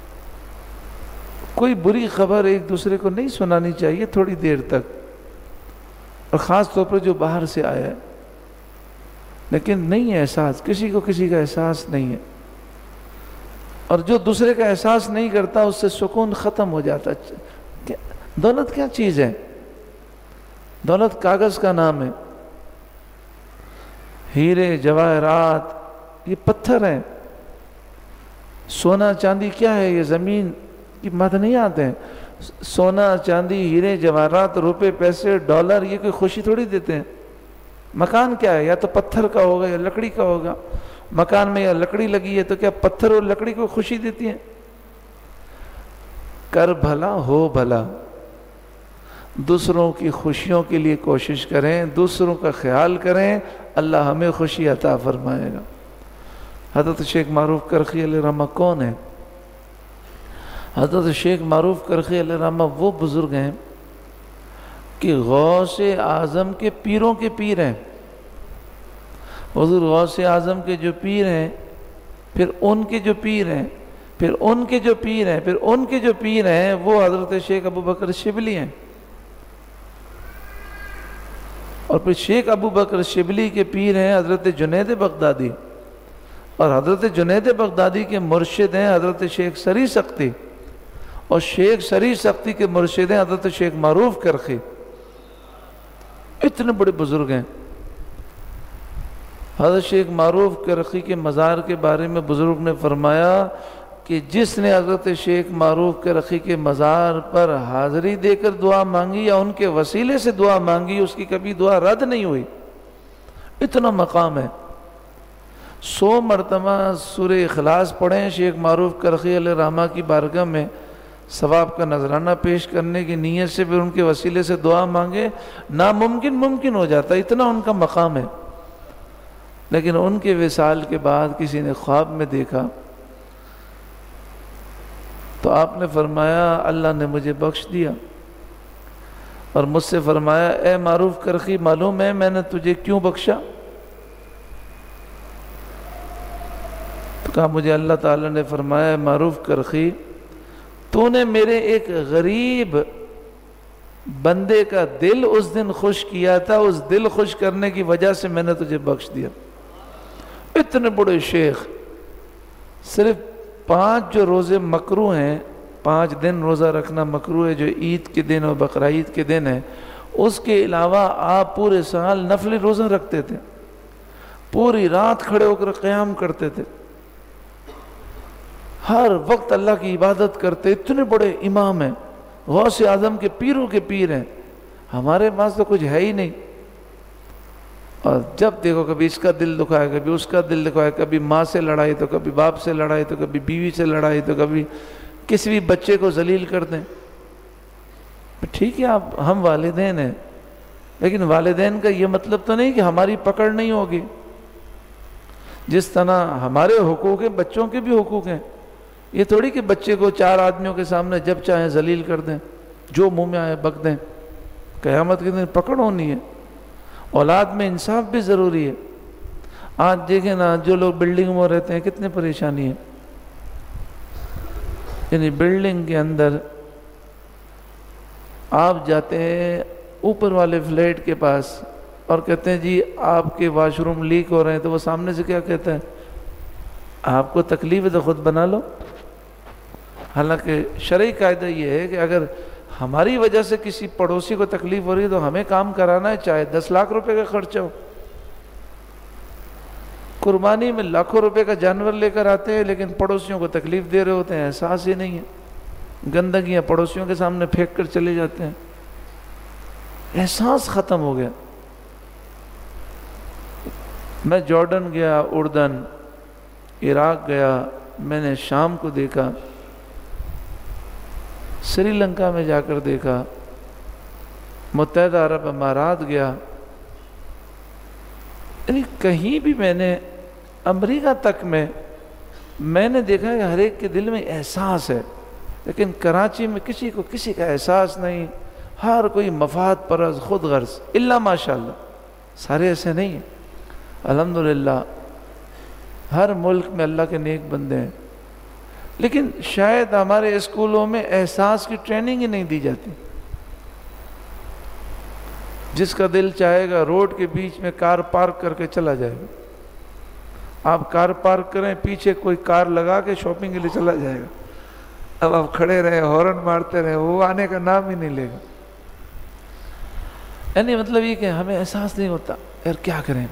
کوئی بری خبر ایک دوسرے کو نہیں سنانی چاہیے تھوڑی دیر تک، اور خاص طور پر جو باہر سے آیا ہے۔ لیکن نہیں ہے احساس، کسی کو کسی کا احساس نہیں ہے، اور جو دوسرے کا احساس نہیں کرتا اس سے سکون ختم ہو جاتا۔ دولت کیا چیز ہے؟ دولت کاغذ کا نام ہے، ہیرے جواہرات یہ پتھر ہیں، سونا چاندی کیا ہے؟ یہ زمین کی مد نہیں آتے ہیں۔ سونا چاندی ہیرے جواہرات روپے پیسے ڈالر یہ کوئی خوشی تھوڑی دیتے ہیں. مکان کیا ہے؟ یا تو پتھر کا ہوگا یا لکڑی کا ہوگا. مکان میں یا لکڑی لگی ہے تو کیا پتھر اور لکڑی کو خوشی دیتی ہیں؟ کر بھلا ہو بھلا، دوسروں کی خوشیوں کے لیے کوشش کریں، دوسروں کا خیال کریں، اللہ ہمیں خوشی عطا فرمائے گا. حضرت شیخ معروف کرخی علیہ رحمہ کون ہے؟ حضرت شیخ معروف کرخی علیہ رحمہ وہ بزرگ ہیں کہ غوث اعظم کے پیروں کے پیر ہیں. حضور غوث اعظم کے جو پیر ہیں، پھر ان کے جو پیر ہیں، پھر ان کے جو پیر ہیں، پھر ان کے جو پیر ہیں، وہ حضرت شیخ ابو بکر شبلی ہیں. اور پھر شیخ ابو بکر شبلی کے پیر ہیں حضرت جنید بغدادی، اور حضرت جنید بغدادی کے مرشد ہیں حضرت شیخ سری سختی، اور شیخ سری سختی کے مرشد ہیں حضرت شیخ معروف کرخی. اتنے بڑے بزرگ ہیں. حضرت شیخ معروف کرخی کے مزار کے بارے میں بزرگ نے فرمایا کہ جس نے حضرت شیخ معروف کرخی کے مزار پر حاضری دے کر دعا مانگی یا ان کے وسیلے سے دعا مانگی، اس کی کبھی دعا رد نہیں ہوئی. اتنا مقام ہے. 100 مرتبہ سورہ اخلاص پڑھیں شیخ معروف کرخی علیہ رحمہ کی بارگاہ میں، ثواب کا نذرانہ پیش کرنے کی نیت سے پھر ان کے وسیلے سے دعا مانگے، ناممکن ممکن ہو جاتا. اتنا ان کا مقام ہے. لیکن ان کے وصال کے بعد کسی نے خواب میں دیکھا تو آپ نے فرمایا اللہ نے مجھے بخش دیا، اور مجھ سے فرمایا اے معروف کرخی معلوم ہے میں نے تجھے کیوں بخشا؟ تو کہا مجھے اللہ تعالیٰ نے فرمایا معروف کرخی تو نے میرے ایک غریب بندے کا دل اس دن خوش کیا تھا، اس دل خوش کرنے کی وجہ سے میں نے تجھے بخش دیا. اتنے بڑے شیخ. صرف 5 جو روزے مکروہ ہیں، 5 دن روزہ رکھنا مکروہ ہے جو عید کے دن اور بقرعید کے دن ہے، اس کے علاوہ آپ پورے سال نفلی روزہ رکھتے تھے، پوری رات کھڑے ہو کر قیام کرتے تھے، ہر وقت اللہ کی عبادت کرتے. اتنے بڑے امام ہیں، غوث اعظم کے پیروں کے پیر ہیں. ہمارے پاس تو کچھ ہے ہی نہیں. اور جب دیکھو کبھی اس کا دل دکھائے، کبھی اس کا دل دکھائے، کبھی ماں سے لڑائی تو کبھی باپ سے لڑائی تو کبھی بیوی سے لڑائی تو کبھی کسی بھی بچے کو ذلیل کر دیں. ٹھیک ہے آپ ہم والدین ہیں، لیکن والدین کا یہ مطلب تو نہیں کہ ہماری پکڑ نہیں ہوگی. جس طرح ہمارے حقوق ہیں بچوں کے بھی حقوق ہیں. یہ تھوڑی کہ بچے کو 4 آدمیوں کے سامنے جب چاہیں ذلیل کر دیں، جو منہ میں آئے بک دیں. قیامت کے دن پکڑ ہونی ہے. اولاد میں انصاف بھی ضروری ہے. آج دیکھیں نا جو لوگ بلڈنگ میں رہتے ہیں کتنے پریشانی ہے. یعنی بلڈنگ کے اندر آپ جاتے ہیں اوپر والے فلیٹ کے پاس اور کہتے ہیں جی آپ کے واش روم لیک ہو رہے ہیں، تو وہ سامنے سے کیا کہتا ہے؟ آپ کو تکلیف ہے تو خود بنا لو. حالانکہ شرعی قاعدہ یہ ہے کہ اگر ہماری وجہ سے کسی پڑوسی کو تکلیف ہو رہی ہے تو ہمیں کام کرانا ہے، چاہے 10 لاکھ روپے کا خرچہ ہو. قربانی میں لاکھوں روپے کا جانور لے کر آتے ہیں لیکن پڑوسیوں کو تکلیف دے رہے ہوتے ہیں، احساس ہی نہیں ہے. گندگیاں پڑوسیوں کے سامنے پھینک کر چلے جاتے ہیں، احساس ختم ہو گیا. میں جارڈن گیا، اردن، عراق گیا، میں نے شام کو دیکھا، سری لنکا میں جا کر دیکھا، متحدہ عرب امارات گیا. یعنی کہیں بھی میں نے، امریکہ تک میں نے دیکھا کہ ہر ایک کے دل میں احساس ہے، لیکن کراچی میں کسی کو کسی کا احساس نہیں. ہر کوئی مفاد پرست، خود غرض. الا ماشاءاللہ سارے ایسے نہیں ہیں. الحمدللہ ہر ملک میں اللہ کے نیک بندے ہیں، لیکن شاید ہمارے اسکولوں میں احساس کی ٹریننگ ہی نہیں دی جاتی. جس کا دل چاہے گا روڈ کے بیچ میں کار پارک کر کے چلا جائے گا. آپ کار پارک کریں، پیچھے کوئی کار لگا کے شاپنگ کے لیے چلا جائے گا. اب آپ کھڑے رہے، ہارن مارتے رہے، وہ آنے کا نام ہی نہیں لے گا. یعنی مطلب یہ کہ ہمیں احساس نہیں ہوتا یار کیا کریں.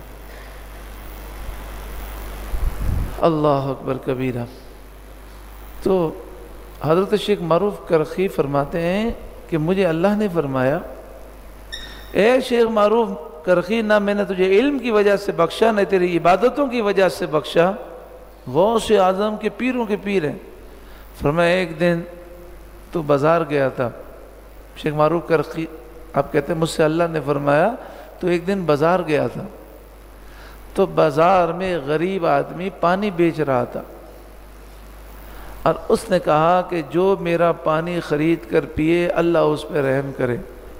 اللہ اکبر کبیرہ. تو حضرت شیخ معروف کرخی فرماتے ہیں کہ مجھے اللہ نے فرمایا، اے شیخ معروف کرخی، نہ میں نے تجھے علم کی وجہ سے بخشا، نہ تیری عبادتوں کی وجہ سے بخشا، غوث اعظم کے پیروں کے پیر ہیں۔ فرمایا ایک دن تو بازار گیا تھا، شیخ معروف کرخی آپ کہتے ہیں مجھ سے اللہ نے فرمایا تو ایک دن بازار گیا تھا، تو بازار میں غریب آدمی پانی بیچ رہا تھا، اور اس نے کہا کہ جو میرا پانی خرید کر پیے اللہ اس پہ رحم کرے۔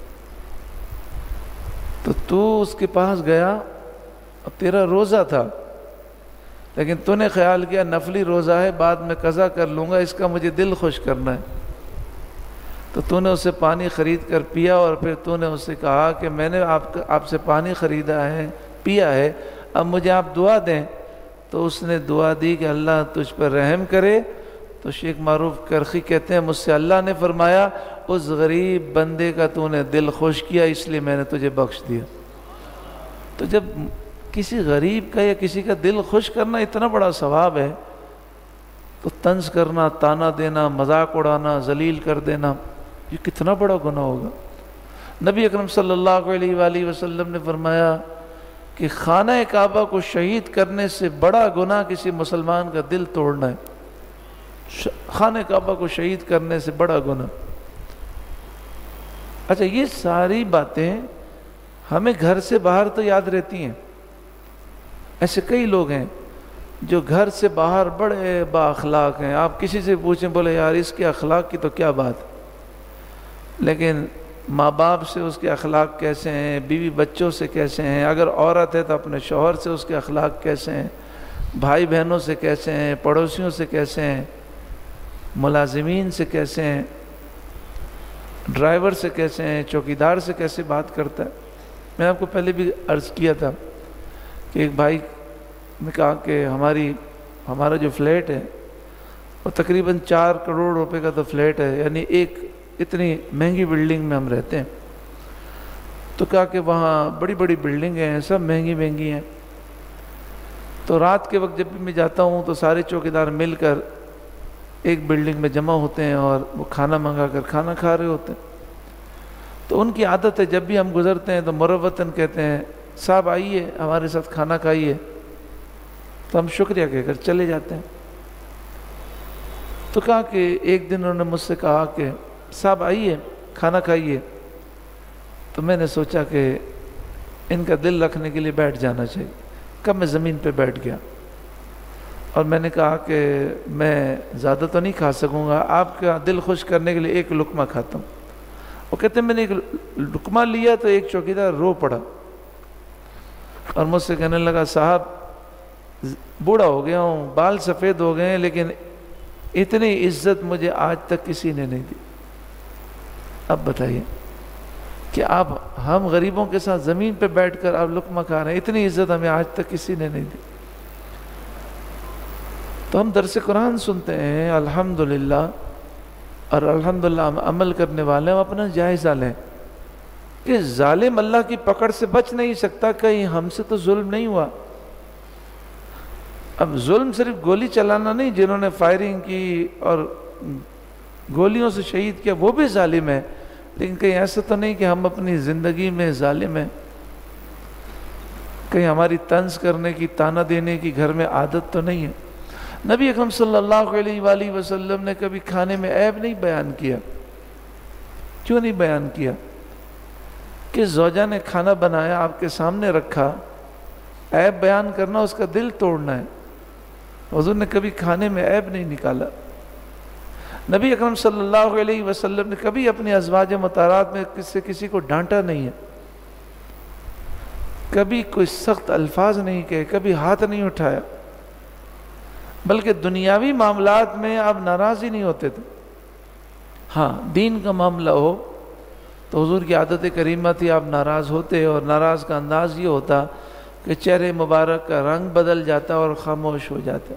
تو اس کے پاس گیا، اب تیرا روزہ تھا لیکن تو نے خیال کیا نفلی روزہ ہے، بعد میں قضا کر لوں گا، اس کا مجھے دل خوش کرنا ہے، تو نے اسے پانی خرید کر پیا، اور پھر تو نے اسے کہا کہ میں نے آپ سے پانی خریدا ہے، پیا ہے، اب مجھے آپ دعا دیں۔ تو اس نے دعا دی کہ اللہ تجھ پر رحم کرے۔ تو شیخ معروف کرخی کہتے ہیں مجھ سے اللہ نے فرمایا اس غریب بندے کا تو نے دل خوش کیا، اس لیے میں نے تجھے بخش دیا۔ تو جب کسی غریب کا یا کسی کا دل خوش کرنا اتنا بڑا ثواب ہے، تو طنز کرنا، تانا دینا، مذاق اڑانا، ذلیل کر دینا، یہ کتنا بڑا گناہ ہوگا۔ نبی اکرم صلی اللہ علیہ وآلہ وسلم نے فرمایا کہ خانہ کعبہ کو شہید کرنے سے بڑا گناہ کسی مسلمان کا دل توڑنا ہے۔ خانہ کعبہ کو شہید کرنے سے بڑا گناہ۔ اچھا، یہ ساری باتیں ہمیں گھر سے باہر تو یاد رہتی ہیں، ایسے کئی لوگ ہیں جو گھر سے باہر بڑے با اخلاق ہیں، آپ کسی سے پوچھیں بولے یار اس کے اخلاق کی تو کیا بات، لیکن ماں باپ سے اس کے اخلاق کیسے ہیں، بیوی بچوں سے کیسے ہیں، اگر عورت ہے تو اپنے شوہر سے اس کے اخلاق کیسے ہیں، بھائی بہنوں سے کیسے ہیں، پڑوسیوں سے کیسے ہیں، ملازمین سے کیسے ہیں، ڈرائیور سے کیسے ہیں، چوکیدار سے کیسے بات کرتا ہے۔ میں آپ کو پہلے بھی عرض کیا تھا کہ ایک بھائی نے کہا کہ ہمارا جو فلیٹ ہے وہ تقریباً 4 کروڑ روپے کا تو فلیٹ ہے، یعنی ایک اتنی مہنگی بلڈنگ میں ہم رہتے ہیں۔ تو کہا کہ وہاں بڑی بڑی بلڈنگیں ہیں، سب مہنگی مہنگی ہیں، تو رات کے وقت جب بھی میں جاتا ہوں تو سارے چوکیدار مل کر ایک بلڈنگ میں جمع ہوتے ہیں اور وہ کھانا منگا کر کھانا کھا رہے ہوتے ہیں۔ تو ان کی عادت ہے جب بھی ہم گزرتے ہیں تو مروتاً کہتے ہیں صاحب آئیے ہمارے ساتھ کھانا کھائیے، تو ہم شکریہ کہہ کر چلے جاتے ہیں۔ تو کہا کہ ایک دن انہوں نے مجھ سے کہا کہ صاحب آئیے کھانا کھائیے، تو میں نے سوچا کہ ان کا دل رکھنے کے لیے بیٹھ جانا چاہیے۔ کب میں زمین پہ بیٹھ گیا اور میں نے کہا کہ میں زیادہ تو نہیں کھا سکوں گا، آپ کا دل خوش کرنے کے لیے ایک لقمہ کھاتا ہوں۔ وہ کہتے ہیں میں نے ایک لقمہ لیا تو ایک چوکیدار رو پڑا اور مجھ سے کہنے لگا صاحب بوڑھا ہو گیا ہوں، بال سفید ہو گئے ہیں، لیکن اتنی عزت مجھے آج تک کسی نے نہیں دی۔ اب بتائیے کہ ہم غریبوں کے ساتھ زمین پہ بیٹھ کر آپ لقمہ کھا رہے ہیں، اتنی عزت ہمیں آج تک کسی نے نہیں دی۔ تو ہم درس قرآن سنتے ہیں الحمدللہ، اور الحمدللہ ہم عمل کرنے والے ہیں، ہم اپنا جائزہ لیں کہ ظالم اللہ کی پکڑ سے بچ نہیں سکتا، کہیں ہم سے تو ظلم نہیں ہوا۔ اب ظلم صرف گولی چلانا نہیں، جنہوں نے فائرنگ کی اور گولیوں سے شہید کیا وہ بھی ظالم ہے، لیکن کہیں ایسا تو نہیں کہ ہم اپنی زندگی میں ظالم ہیں، کہیں ہماری طنز کرنے کی، تانا دینے کی گھر میں عادت تو نہیں ہے۔ نبی اکرم صلی اللہ علیہ وآلہ وسلم نے کبھی کھانے میں عیب نہیں بیان کیا۔ کیوں نہیں بیان کیا؟ کہ زوجہ نے کھانا بنایا آپ کے سامنے رکھا، عیب بیان کرنا اس کا دل توڑنا ہے۔ حضور نے کبھی کھانے میں عیب نہیں نکالا۔ نبی اکرم صلی اللہ علیہ وسلم نے کبھی اپنی ازواج مطہرات میں کسی کو ڈانٹا نہیں ہے، کبھی کوئی سخت الفاظ نہیں کہے، کبھی ہاتھ نہیں اٹھایا، بلکہ دنیاوی معاملات میں آپ ناراض ہی نہیں ہوتے تھے۔ ہاں دین کا معاملہ ہو تو حضور کی عادت کریمہ تھی، آپ ناراض ہوتے، اور ناراض کا انداز یہ ہوتا کہ چہرے مبارک کا رنگ بدل جاتا اور خاموش ہو جاتا۔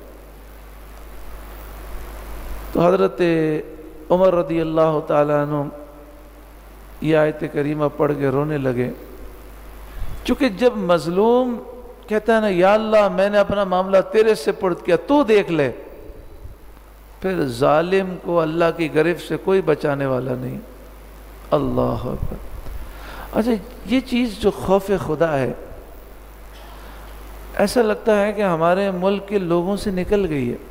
تو حضرت عمر رضی اللہ تعالیٰ عنہ یہ آیت کریمہ پڑھ کے رونے لگے، چونکہ جب مظلوم کہتا ہے نا یا اللہ میں نے اپنا معاملہ تیرے سپرد کیا، تو دیکھ لے، پھر ظالم کو اللہ کی گرفت سے کوئی بچانے والا نہیں۔ اللہ اکبر۔ اچھا یہ چیز جو خوف خدا ہے، ایسا لگتا ہے کہ ہمارے ملک کے لوگوں سے نکل گئی ہے۔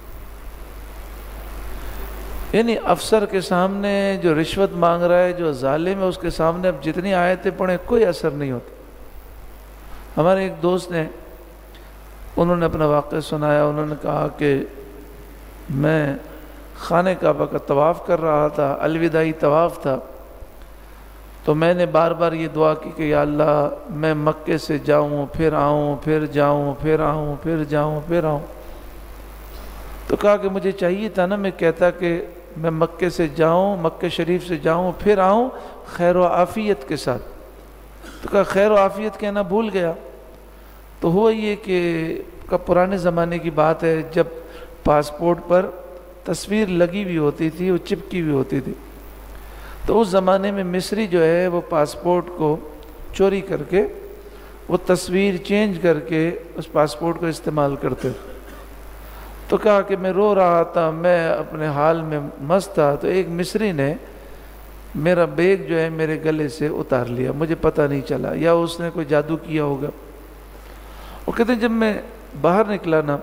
یعنی افسر کے سامنے جو رشوت مانگ رہا ہے، جو ظالم ہے، اس کے سامنے اب جتنی آیتیں پڑھیں کوئی اثر نہیں ہوتا۔ ہمارے ایک دوست نے، انہوں نے اپنا واقعہ سنایا، انہوں نے کہا کہ میں خانہ کعبہ کا طواف کر رہا تھا، الوداعی طواف تھا، تو میں نے بار بار یہ دعا کی کہ یا اللہ میں مکے سے جاؤں پھر آؤں، پھر جاؤں پھر آؤں، پھر جاؤں پھر آؤں۔ تو کہا کہ مجھے چاہیے تھا نا میں کہتا کہ میں مکے سے جاؤں، مکہ شریف سے جاؤں پھر آؤں خیر و عافیت کے ساتھ۔ تو کہا خیر و عافیت کہنا بھول گیا۔ تو ہوا یہ کہ پرانے زمانے کی بات ہے، جب پاسپورٹ پر تصویر لگی ہوئی ہوتی تھی، وہ چپکی ہوئی ہوتی تھی، تو اس زمانے میں مصری جو ہے وہ پاسپورٹ کو چوری کر کے وہ تصویر چینج کر کے اس پاسپورٹ کو استعمال کرتے تھے۔ تو کہا کہ میں رو رہا تھا، میں اپنے حال میں مست تھا، تو ایک مصری نے میرا بیگ جو ہے میرے گلے سے اتار لیا، مجھے پتہ نہیں چلا، یا اس نے کوئی جادو کیا ہوگا۔ وہ کہتے ہیں جب میں باہر نکلا نا،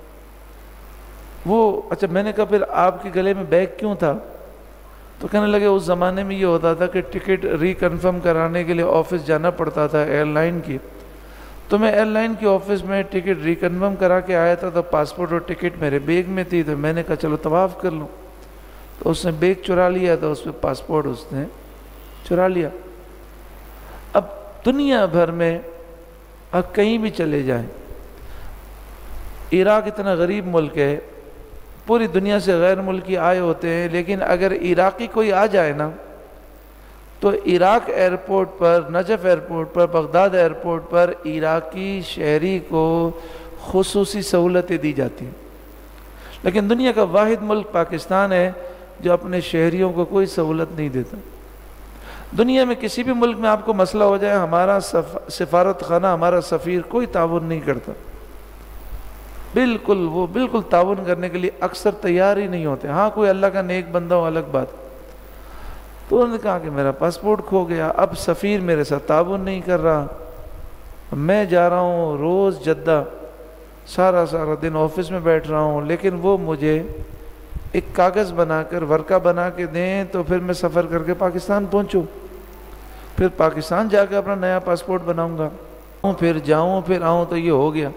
اچھا میں نے کہا پھر آپ کے گلے میں بیگ کیوں تھا؟ تو کہنے لگے اس زمانے میں یہ ہوتا تھا کہ ٹکٹ ری کنفرم کرانے کے لیے آفس جانا پڑتا تھا ایئر لائن کی، تو میں ایئر لائن کی آفس میں ٹکٹ ری کنفرم کرا کے آیا تھا، تو پاسپورٹ اور ٹکٹ میرے بیگ میں تھی، تو میں نے کہا چلو طواف کر لوں۔ تو اس نے بیگ چرا لیا، تو اس پہ پاسپورٹ اس نے چرا لیا۔ اب دنیا بھر میں اب کہیں بھی چلے جائیں، عراق اتنا غریب ملک ہے، پوری دنیا سے غیر ملکی آئے ہوتے ہیں، لیکن اگر عراقی کوئی آ جائے نا تو عراق ایئرپورٹ پر، نجف ایئرپورٹ پر، بغداد ایئرپورٹ پر عراقی شہری کو خصوصی سہولتیں دی جاتی ہیں۔ لیکن دنیا کا واحد ملک پاکستان ہے جو اپنے شہریوں کو کوئی سہولت نہیں دیتا۔ دنیا میں کسی بھی ملک میں آپ کو مسئلہ ہو جائے، ہمارا سفارت خانہ، ہمارا سفیر کوئی تعاون نہیں کرتا، وہ بالکل تعاون کرنے کے لیے اکثر تیار ہی نہیں ہوتے۔ ہاں کوئی اللہ کا نیک بندہ ہو الگ بات۔ تو انہوں نے کہا کہ میرا پاسپورٹ کھو گیا، اب سفیر میرے ساتھ تعاون نہیں کر رہا، میں جا رہا ہوں روز جدہ، سارا دن آفس میں بیٹھ رہا ہوں، لیکن وہ مجھے ایک کاغذ بنا کر، ورقہ بنا کے دیں تو پھر میں سفر کر کے پاکستان پہنچوں، پھر پاکستان جا کے اپنا نیا پاسپورٹ بناؤں گا، پھر جاؤں پھر آؤں۔ تو یہ ہو گیا،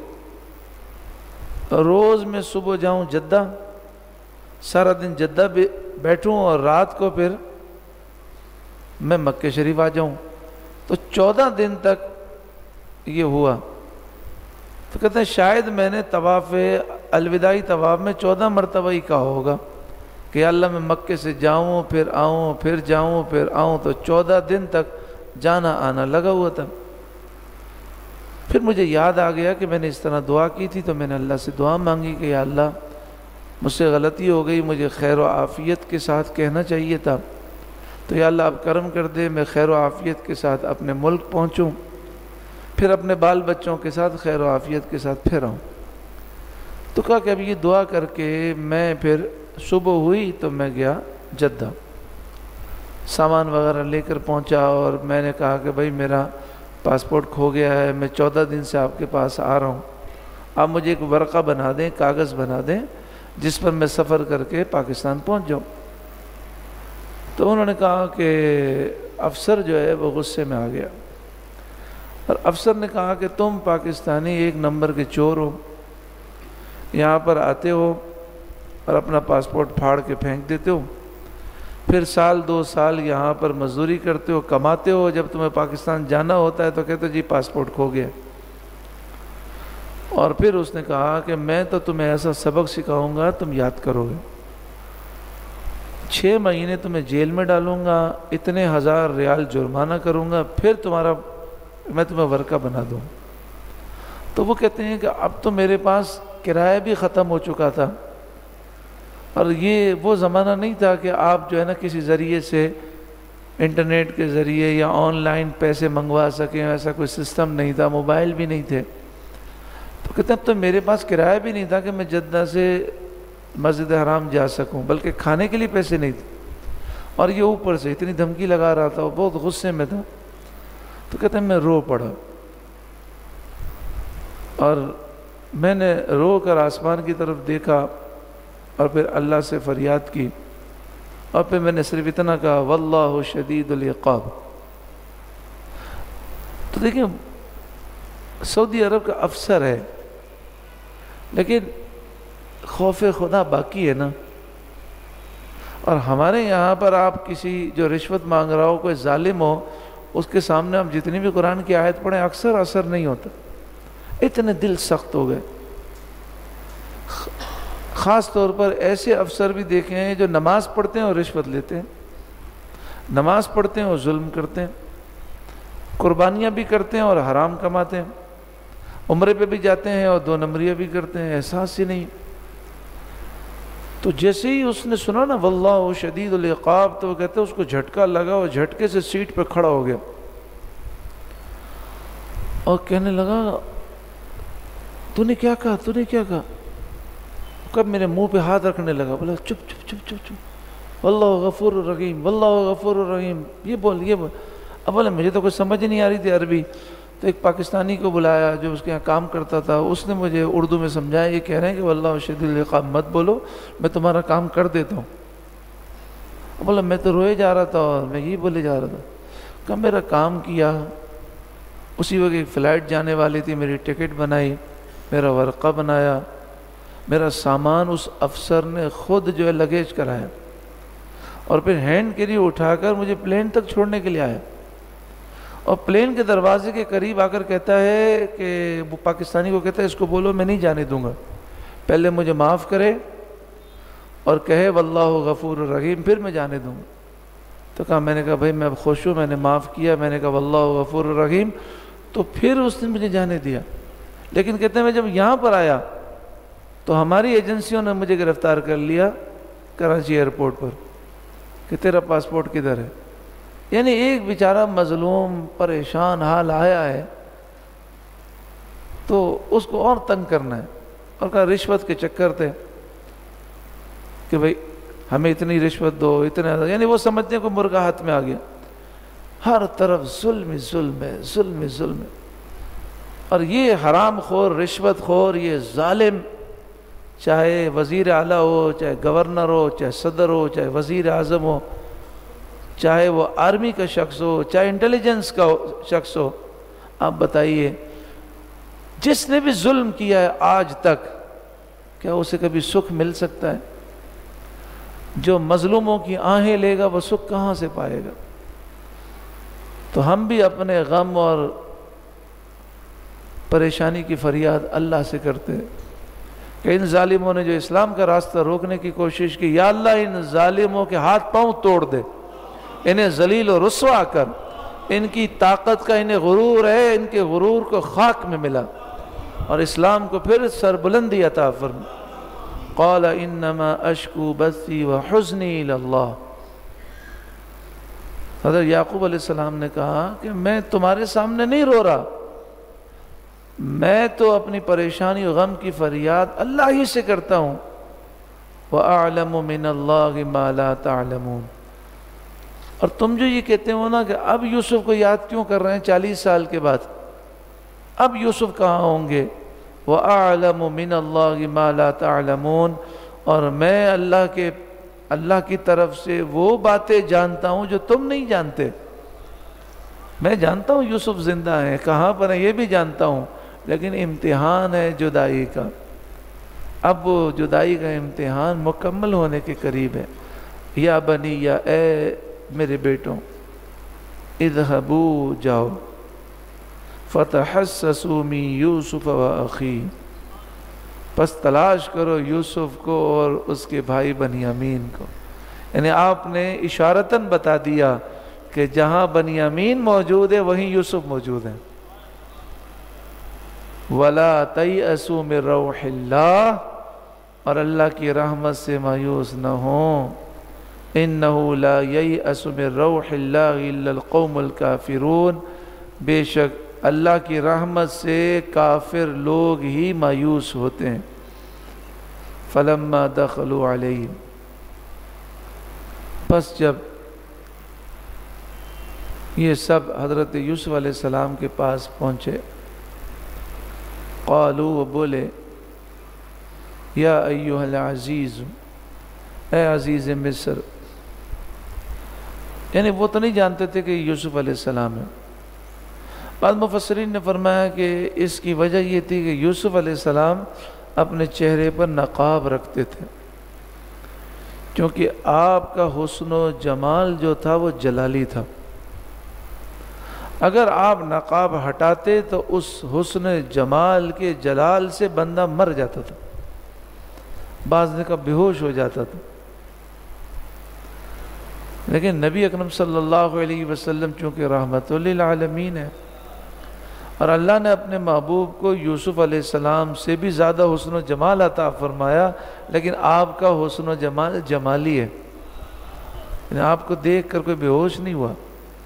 روز میں صبح جاؤں جدہ، سارا دن جدہ بیٹھوں اور رات کو پھر میں مکہ شریف آ جاؤں۔ تو 14 دن تک یہ ہوا۔ تو کہتے ہیں شاید میں نے طواف الوداعی طواف میں 14 مرتبہ ہی کہا ہوگا کہ اللہ میں مکے سے جاؤں پھر آؤں، پھر جاؤں پھر آؤں۔ تو 14 دن تک جانا آنا لگا ہوا تھا۔ پھر مجھے یاد آ گیا کہ میں نے اس طرح دعا کی تھی، تو میں نے اللہ سے دعا مانگی کہ یا اللہ مجھ سے غلطی ہو گئی، مجھے خیر و عافیت کے ساتھ کہنا چاہیے تھا، تو یا اللہ اب کرم کر دے، میں خیر و عافیت کے ساتھ اپنے ملک پہنچوں، پھر اپنے بال بچوں کے ساتھ خیر و عافیت کے ساتھ پھر آؤں۔ تو کہا کہ اب یہ دعا کر کے میں پھر صبح ہوئی تو میں گیا جدہ، سامان وغیرہ لے کر پہنچا، اور میں نے کہا کہ بھائی میرا پاسپورٹ کھو گیا ہے، میں 14 دن سے آپ کے پاس آ رہا ہوں، آپ مجھے ایک ورقہ بنا دیں، کاغذ بنا دیں جس پر میں سفر کر کے پاکستان پہنچ جاؤں۔ تو انہوں نے کہا کہ افسر جو ہے وہ غصے میں آ گیا، اور افسر نے کہا کہ تم پاکستانی ایک نمبر کے چور ہو، یہاں پر آتے ہو اور اپنا پاسپورٹ پھاڑ کے پھینک دیتے ہو، پھر 1-2 سال یہاں پر مزدوری کرتے ہو، کماتے ہو، جب تمہیں پاکستان جانا ہوتا ہے تو کہتے ہو جی پاسپورٹ کھو گیا۔ اور پھر اس نے کہا کہ میں تو تمہیں ایسا سبق سکھاؤں گا تم یاد کرو گے، 6 مہینے تمہیں جیل میں ڈالوں گا، اتنے 1000 ریال جرمانہ کروں گا، پھر میں تمہیں ورقہ بنا دوں۔ تو وہ کہتے ہیں کہ اب تو میرے پاس کرایہ بھی ختم ہو چکا تھا، اور یہ وہ زمانہ نہیں تھا کہ آپ جو ہے نا کسی ذریعے سے انٹرنیٹ کے ذریعے یا آن لائن پیسے منگوا سکیں، ایسا کوئی سسٹم نہیں تھا، موبائل بھی نہیں تھے۔ تو کہتے ہیں اب تو میرے پاس کرایہ بھی نہیں تھا کہ میں جدہ سے مسجد حرام جا سکوں، بلکہ کھانے کے لیے پیسے نہیں تھے، اور یہ اوپر سے اتنی دھمکی لگا رہا تھا، وہ بہت غصے میں تھا۔ تو کہتے ہیں میں رو پڑا، اور میں نے رو کر آسمان کی طرف دیکھا اور پھر اللہ سے فریاد کی، اور پھر میں نے صرف اتنا کہا واللہ شدید العقاب۔ تو دیکھیں سعودی عرب کا افسر ہے، لیکن خوف خدا باقی ہے نا۔ اور ہمارے یہاں پر آپ کسی جو رشوت مانگ رہا ہو، کوئی ظالم ہو، اس کے سامنے ہم جتنی بھی قرآن کی آیت پڑھیں اکثر اثر نہیں ہوتا، اتنے دل سخت ہو گئے۔ خاص طور پر ایسے افسر بھی دیکھے ہیں جو نماز پڑھتے ہیں اور رشوت لیتے ہیں، نماز پڑھتے ہیں اور ظلم کرتے ہیں، قربانیاں بھی کرتے ہیں اور حرام کماتے ہیں، عمرے پہ بھی جاتے ہیں اور 2 نمبریاں بھی کرتے ہیں، احساس ہی نہیں۔ تو جیسے ہی اس نے سنا نا واللہ شدید العقاب، تو وہ کہتے ہیں اس کو جھٹکا لگا اور جھٹکے سے سیٹ پہ کھڑا ہو گیا اور کہنے لگا تو نے کیا کہا، تو نے کیا کہا؟ کب میرے منہ پہ ہاتھ رکھنے لگا، بولا چپ چپ چپ چپ چپ، واللہ غفور الرحیم، واللہ غفور الرحیم، یہ بول یہ بول۔ اب بولے مجھے تو کچھ سمجھ نہیں آ رہی تھی عربی، تو ایک پاکستانی کو بلایا جو اس کے یہاں کام کرتا تھا، اس نے مجھے اردو میں سمجھایا، یہ کہہ رہے ہیں کہ واللہ شدید العقاب مت بولو، میں تمہارا کام کر دیتا ہوں۔ اب بولا میں تو روئے جا رہا تھا اور میں یہی بولے جا رہا تھا۔ کہا میرا کام کیا، اسی وقت ایک فلائٹ جانے والی تھی، میری ٹکٹ بنائی، میرا ورقہ بنایا، میرا سامان اس افسر نے خود جو ہے لگیج کرایا، اور پھر ہینڈ کیری اٹھا کر مجھے پلین تک چھوڑنے کے لیے آیا، اور پلین کے دروازے کے قریب آ کر کہتا ہے کہ وہ پاکستانی کو کہتا ہے اس کو بولو میں نہیں جانے دوں گا، پہلے مجھے معاف کرے اور کہے واللہ غفور الرحیم، پھر میں جانے دوں گا۔ تو کہا میں نے کہا بھائی میں اب خوش ہوں، میں نے معاف کیا، میں نے کہا واللہ غفور الرحیم، تو پھر اس نے مجھے جانے دیا۔ لیکن کہتے ہیں میں جب یہاں پر آیا تو ہماری ایجنسیوں نے مجھے گرفتار کر لیا کراچی ایئرپورٹ پر کہ تیرا پاسپورٹ کدھر ہے۔ یعنی ایک بیچارہ مظلوم پریشان حال آیا ہے تو اس کو اور تنگ کرنا ہے، اور کہا رشوت کے چکر تھے کہ بھئی ہمیں اتنی رشوت دو، اتنے، یعنی وہ سمجھتے ہیں کہ مرغا ہاتھ میں آ گیا، ہر طرف ظلم ہی ظلم ہے، ظلم ہی ظلم ہے۔ اور یہ حرام خور، رشوت خور، یہ ظالم، چاہے وزیر اعلیٰ ہو، چاہے گورنر ہو، چاہے صدر ہو، چاہے وزیر اعظم ہو، چاہے وہ آرمی کا شخص ہو، چاہے انٹیلیجنس کا شخص ہو، آپ بتائیے جس نے بھی ظلم کیا ہے آج تک، کیا اسے کبھی سکھ مل سکتا ہے؟ جو مظلوموں کی آہیں لے گا وہ سکھ کہاں سے پائے گا؟ تو ہم بھی اپنے غم اور پریشانی کی فریاد اللہ سے کرتے ہیں کہ ان ظالموں نے جو اسلام کا راستہ روکنے کی کوشش کی، یا اللہ ان ظالموں کے ہاتھ پاؤں توڑ دے، انہیں ذلیل و رسوا کر، ان کی طاقت کا انہیں غرور ہے، ان کے غرور کو خاک میں ملا، اور اسلام کو پھر سربلندی عطا فرما۔ قال انما اشکو بثی وحزنی الی اللہ، حضرت یعقوب علیہ السلام نے کہا کہ میں تمہارے سامنے نہیں رو رہا، میں تو اپنی پریشانی و غم کی فریاد اللہ ہی سے کرتا ہوں۔ وَأَعْلَمُ مِنَ اللَّهِ مَا لَا تَعْلَمُونَ۔ اور تم جو یہ کہتے ہو نا کہ اب یوسف کو یاد کیوں کر رہے ہیں 40 سال کے بعد، اب یوسف کہاں ہوں گے؟ وَأَعْلَمُ مِنَ اللَّهِ مَا لَا تَعْلَمُونَ، اور میں اللہ کی طرف سے وہ باتیں جانتا ہوں جو تم نہیں جانتے۔ میں جانتا ہوں یوسف زندہ ہیں، کہاں پر ہیں یہ بھی جانتا ہوں، لیکن امتحان ہے جدائی کا، اب وہ جدائی کا امتحان مکمل ہونے کے قریب ہے۔ یا بنی، یا اے میرے بیٹوں، اذهبوا جاؤ، فتحسسوا من یوسف و اخی، پس تلاش کرو یوسف کو اور اس کے بھائی بنیامین کو۔ یعنی آپ نے اشارتاً بتا دیا کہ جہاں بنیامین موجود ہے وہیں یوسف موجود ہے۔ وَلَا تَيْأَسُوا مِن رَوْحِ اللَّهِ، اور اللہ کی رحمت سے مایوس نہ ہوں۔ إِنَّهُ لَا يَيْأَسُ مِن رَوْحِ اللَّهِ إِلَّا الْقَوْمُ الْكَافِرُونَ، بے شک اللہ کی رحمت سے کافر لوگ ہی مایوس ہوتے ہیں۔ فلما دخلوا علیہ، پس جب یہ سب حضرت یوسف علیہ السلام کے پاس پہنچے، قالوا، وہ بولے، یا ایھا العزیز، اے عزیز مصر، یعنی وہ تو نہیں جانتے تھے کہ یوسف علیہ السلام ہے۔ بعض مفسرین نے فرمایا کہ اس کی وجہ یہ تھی کہ یوسف علیہ السلام اپنے چہرے پر نقاب رکھتے تھے، کیونکہ آپ کا حسن و جمال جو تھا وہ جلالی تھا۔ اگر آپ نقاب ہٹاتے تو اس حسن جمال کے جلال سے بندہ مر جاتا تھا، بعض نے کہا بے ہوش ہو جاتا تھا۔ لیکن نبی اکرم صلی اللہ علیہ وسلم چونکہ رحمت للعالمین ہے، اور اللہ نے اپنے محبوب کو یوسف علیہ السلام سے بھی زیادہ حسن و جمال عطا فرمایا، لیکن آپ کا حسن و جمال جمالی ہے، یعنی آپ کو دیکھ کر کوئی بے ہوش نہیں ہوا۔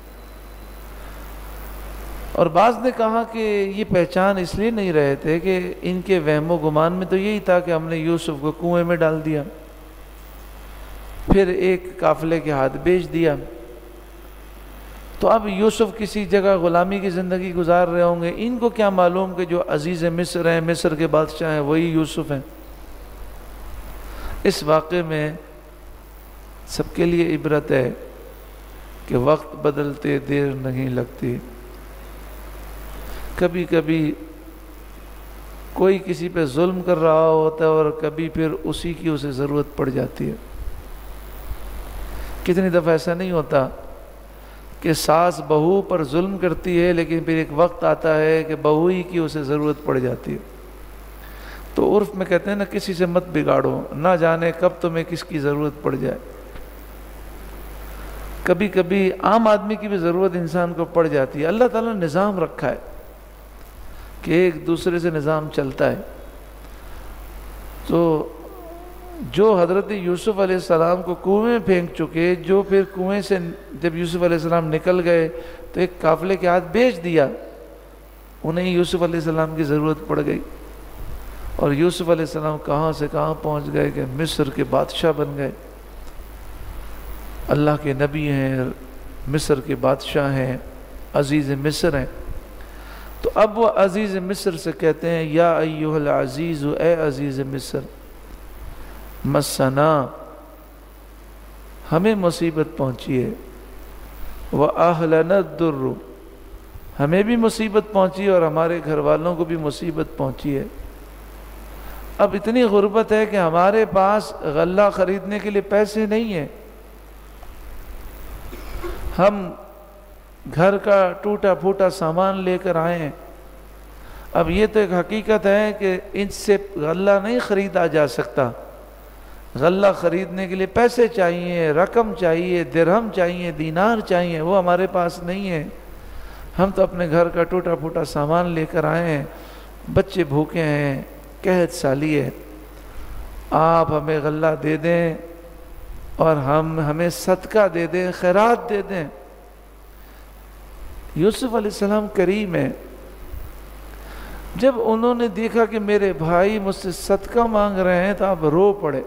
اور بعض نے کہا کہ یہ پہچان اس لیے نہیں رہے تھے کہ ان کے وہم و گمان میں تو یہی تھا کہ ہم نے یوسف کو کنویں میں ڈال دیا، پھر ایک قافلے کے ہاتھ بیچ دیا، تو اب یوسف کسی جگہ غلامی کی زندگی گزار رہے ہوں گے۔ ان کو کیا معلوم کہ جو عزیز مصر ہیں، مصر کے بادشاہ ہیں، وہی یوسف ہیں۔ اس واقعے میں سب کے لیے عبرت ہے کہ وقت بدلتے دیر نہیں لگتی۔ کبھی کبھی کوئی کسی پہ ظلم کر رہا ہوتا ہے اور کبھی پھر اسی کی اسے ضرورت پڑ جاتی ہے۔ کتنی دفعہ ایسا نہیں ہوتا کہ ساس بہو پر ظلم کرتی ہے، لیکن پھر ایک وقت آتا ہے کہ بہو ہی کی اسے ضرورت پڑ جاتی ہے۔ تو عرف میں کہتے ہیں نا، کسی سے مت بگاڑو، نہ جانے کب تمہیں کس کی ضرورت پڑ جائے۔ کبھی کبھی عام آدمی کی بھی ضرورت انسان کو پڑ جاتی ہے۔ اللہ تعالیٰ نے نظام رکھا ہے کہ ایک دوسرے سے نظام چلتا ہے۔ تو جو حضرت یوسف علیہ السلام کو کنویں میں پھینک چکے، جو پھر کنویں سے جب یوسف علیہ السلام نکل گئے تو ایک قافلے کے ہاتھ بیچ دیا، انہیں یوسف علیہ السلام کی ضرورت پڑ گئی، اور یوسف علیہ السلام کہاں سے کہاں پہنچ گئے کہ مصر کے بادشاہ بن گئے۔ اللہ کے نبی ہیں، مصر کے بادشاہ ہیں، عزیز مصر ہیں۔ تو اب وہ عزیز مصر سے کہتے ہیں، یا ایھا العزیز، اے عزیز مصر، مسنا، ہمیں مصیبت پہنچی ہے، وَأَهْلَنَا الدُّرُّ، ہمیں بھی مصیبت پہنچی اور ہمارے گھر والوں کو بھی مصیبت پہنچی ہے۔ اب اتنی غربت ہے کہ ہمارے پاس غلہ خریدنے کے لیے پیسے نہیں ہیں، ہم گھر کا ٹوٹا پھوٹا سامان لے کر آئے ہیں۔ اب یہ تو ایک حقیقت ہے کہ ان سے غلہ نہیں خریدا جا سکتا، غلہ خریدنے کے لیے پیسے چاہیے، رقم چاہیے، درہم چاہیے، دینار چاہیے، وہ ہمارے پاس نہیں ہے۔ ہم تو اپنے گھر کا ٹوٹا پھوٹا سامان لے کر آئے ہیں، بچے بھوکے ہیں، قحط سالی ہے، آپ ہمیں غلہ دے دیں اور ہمیں صدقہ دے دیں، خیرات دے دیں۔ یوسف علیہ السلام کریم ہے۔ جب انہوں نے دیکھا کہ میرے بھائی مجھ سے صدقہ مانگ رہے ہیں تو آپ رو پڑے۔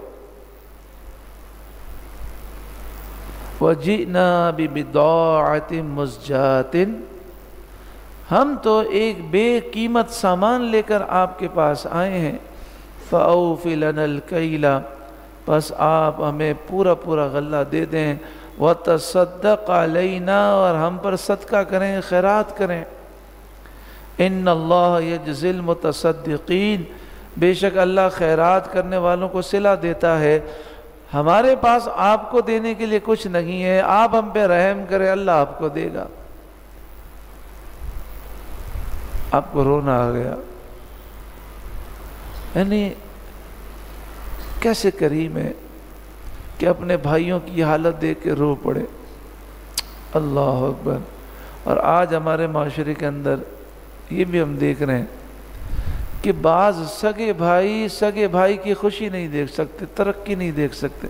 وَجِئْنَا بِبِضَاعَةٍ مُزْجَاةٍ، ہم تو ایک بے قیمت سامان لے کر آپ کے پاس آئے ہیں۔ فَأَوْفِ لَنَا الْكَيْلَ، بس آپ ہمیں پورا پورا غلہ دے دیں۔ وَتَصَدَّقْ عَلَيْنَا، اور ہم پر صدقہ کریں، خیرات کریں۔ إِنَّ اللَّهَ يَجْزِي الْمُتَصَدِّقِينَ، بے شک اللہ خیرات کرنے والوں کو صلہ دیتا ہے۔ ہمارے پاس آپ کو دینے کے لیے کچھ نہیں ہے، آپ ہم پہ رحم کریں، اللہ آپ کو دے گا۔ آپ کو رونا آ گیا، یعنی کیسے کریم ہے کہ اپنے بھائیوں کی حالت دیکھ کے رو پڑے۔ اللہ اکبر۔ اور آج ہمارے معاشرے کے اندر یہ بھی ہم دیکھ رہے ہیں کہ بعض سگے بھائی کی خوشی نہیں دیکھ سکتے، ترقی نہیں دیکھ سکتے۔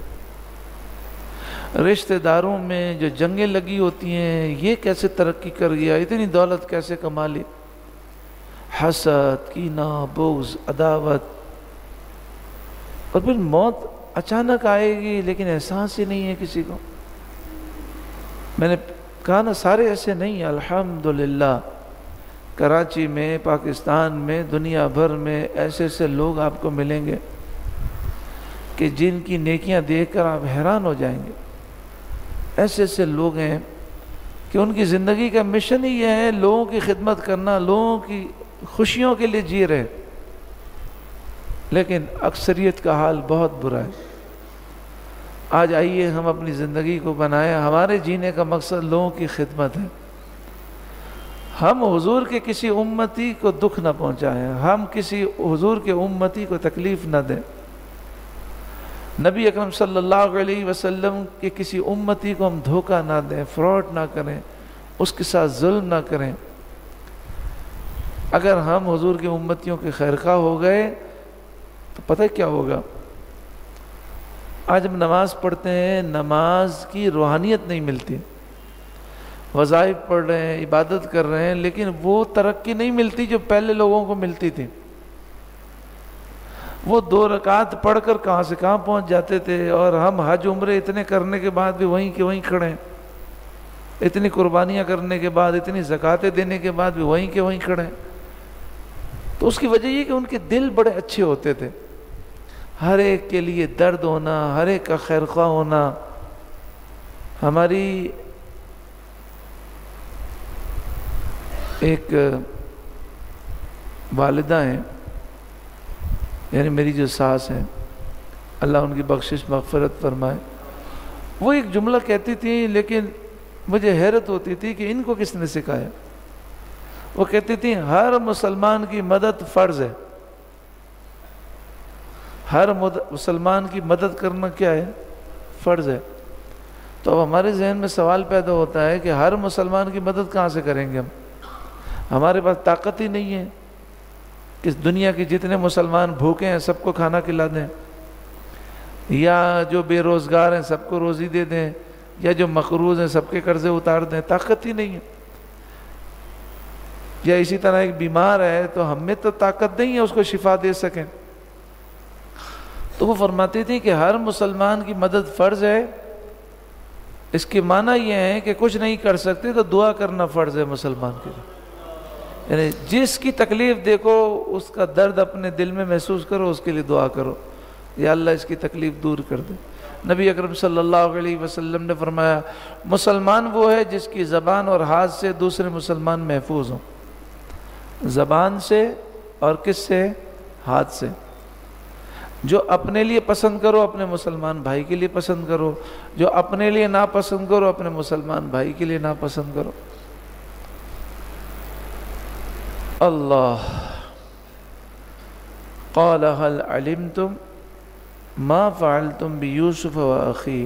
رشتہ داروں میں جو جنگیں لگی ہوتی ہیں، یہ کیسے ترقی کر گیا، اتنی دولت کیسے کما لی۔ حسد، کینہ، بغض، عداوت، اور پھر موت اچانک آئے گی لیکن احساس ہی نہیں ہے کسی کو. میں نے کہا نا سارے ایسے نہیں ہیں. الحمدللہ کراچی میں، پاکستان میں، دنیا بھر میں ایسے ایسے لوگ آپ کو ملیں گے کہ جن کی نیکیاں دیکھ کر آپ حیران ہو جائیں گے. ایسے ایسے لوگ ہیں کہ ان کی زندگی کا مشن ہی یہ ہے لوگوں کی خدمت کرنا، لوگوں کی خوشیوں کے لیے جی رہے. لیکن اکثریت کا حال بہت برا ہے. آج آئیے ہم اپنی زندگی کو بنائیں. ہمارے جینے کا مقصد لوگوں کی خدمت ہے. ہم حضور کے کسی امتی کو دکھ نہ پہنچائیں، ہم کسی حضور کے امتی کو تکلیف نہ دیں. نبی اکرم صلی اللہ علیہ وسلم کے کسی امتی کو ہم دھوکہ نہ دیں، فراڈ نہ کریں، اس کے ساتھ ظلم نہ کریں. اگر ہم حضور کے امتیوں کے خیرخواہ ہو گئے تو پتہ کیا ہوگا؟ آج ہم نماز پڑھتے ہیں، نماز کی روحانیت نہیں ملتی. وظائف پڑھ رہے ہیں، عبادت کر رہے ہیں، لیکن وہ ترقی نہیں ملتی جو پہلے لوگوں کو ملتی تھی. وہ 2 رکعت پڑھ کر کہاں سے کہاں پہنچ جاتے تھے، اور ہم حج عمرے اتنے کرنے کے بعد بھی وہیں کے وہیں کھڑے ہیں. اتنی قربانیاں کرنے کے بعد، اتنی زکاتیں دینے کے بعد بھی وہیں کے وہیں کھڑے ہیں. تو اس کی وجہ یہ کہ ان کے دل بڑے اچھے ہوتے تھے. ہر ایک کے لیے درد ہونا، ہر ایک کا خیرخواہ ہونا. ہماری ایک والدہ ہیں، یعنی میری جو ساس ہیں، اللہ ان کی بخشش مغفرت فرمائے. وہ ایک جملہ کہتی تھی لیکن مجھے حیرت ہوتی تھی کہ ان کو کس نے سکھایا. وہ کہتی تھی ہر مسلمان کی مدد فرض ہے. ہر مسلمان کی مدد کرنا کیا ہے؟ فرض ہے. تو اب ہمارے ذہن میں سوال پیدا ہوتا ہے کہ ہر مسلمان کی مدد کہاں سے کریں گے ہم؟ ہمارے پاس طاقت ہی نہیں ہے کہ دنیا کے جتنے مسلمان بھوکے ہیں سب کو کھانا کھلا دیں، یا جو بے روزگار ہیں سب کو روزی دے دیں، یا جو مقروض ہیں سب کے قرضے اتار دیں. طاقت ہی نہیں ہے. یا اسی طرح ایک بیمار ہے تو ہم میں تو طاقت نہیں ہے اس کو شفا دے سکیں. تو وہ فرماتی تھی کہ ہر مسلمان کی مدد فرض ہے. اس کے معنی یہ ہے کہ کچھ نہیں کر سکتے تو دعا کرنا فرض ہے مسلمان کے لیے. یعنی جس کی تکلیف دیکھو اس کا درد اپنے دل میں محسوس کرو، اس کے لیے دعا کرو یا اللہ اس کی تکلیف دور کر دے. نبی اکرم صلی اللہ علیہ وسلم نے فرمایا مسلمان وہ ہے جس کی زبان اور ہاتھ سے دوسرے مسلمان محفوظ ہوں. زبان سے اور کس سے؟ ہاتھ سے. جو اپنے لیے پسند کرو اپنے مسلمان بھائی کے لیے پسند کرو، جو اپنے لیے ناپسند کرو اپنے مسلمان بھائی کے لیے ناپسند کرو. اللہ قال هل علمتم ما فعلتم بیوسف و اخی.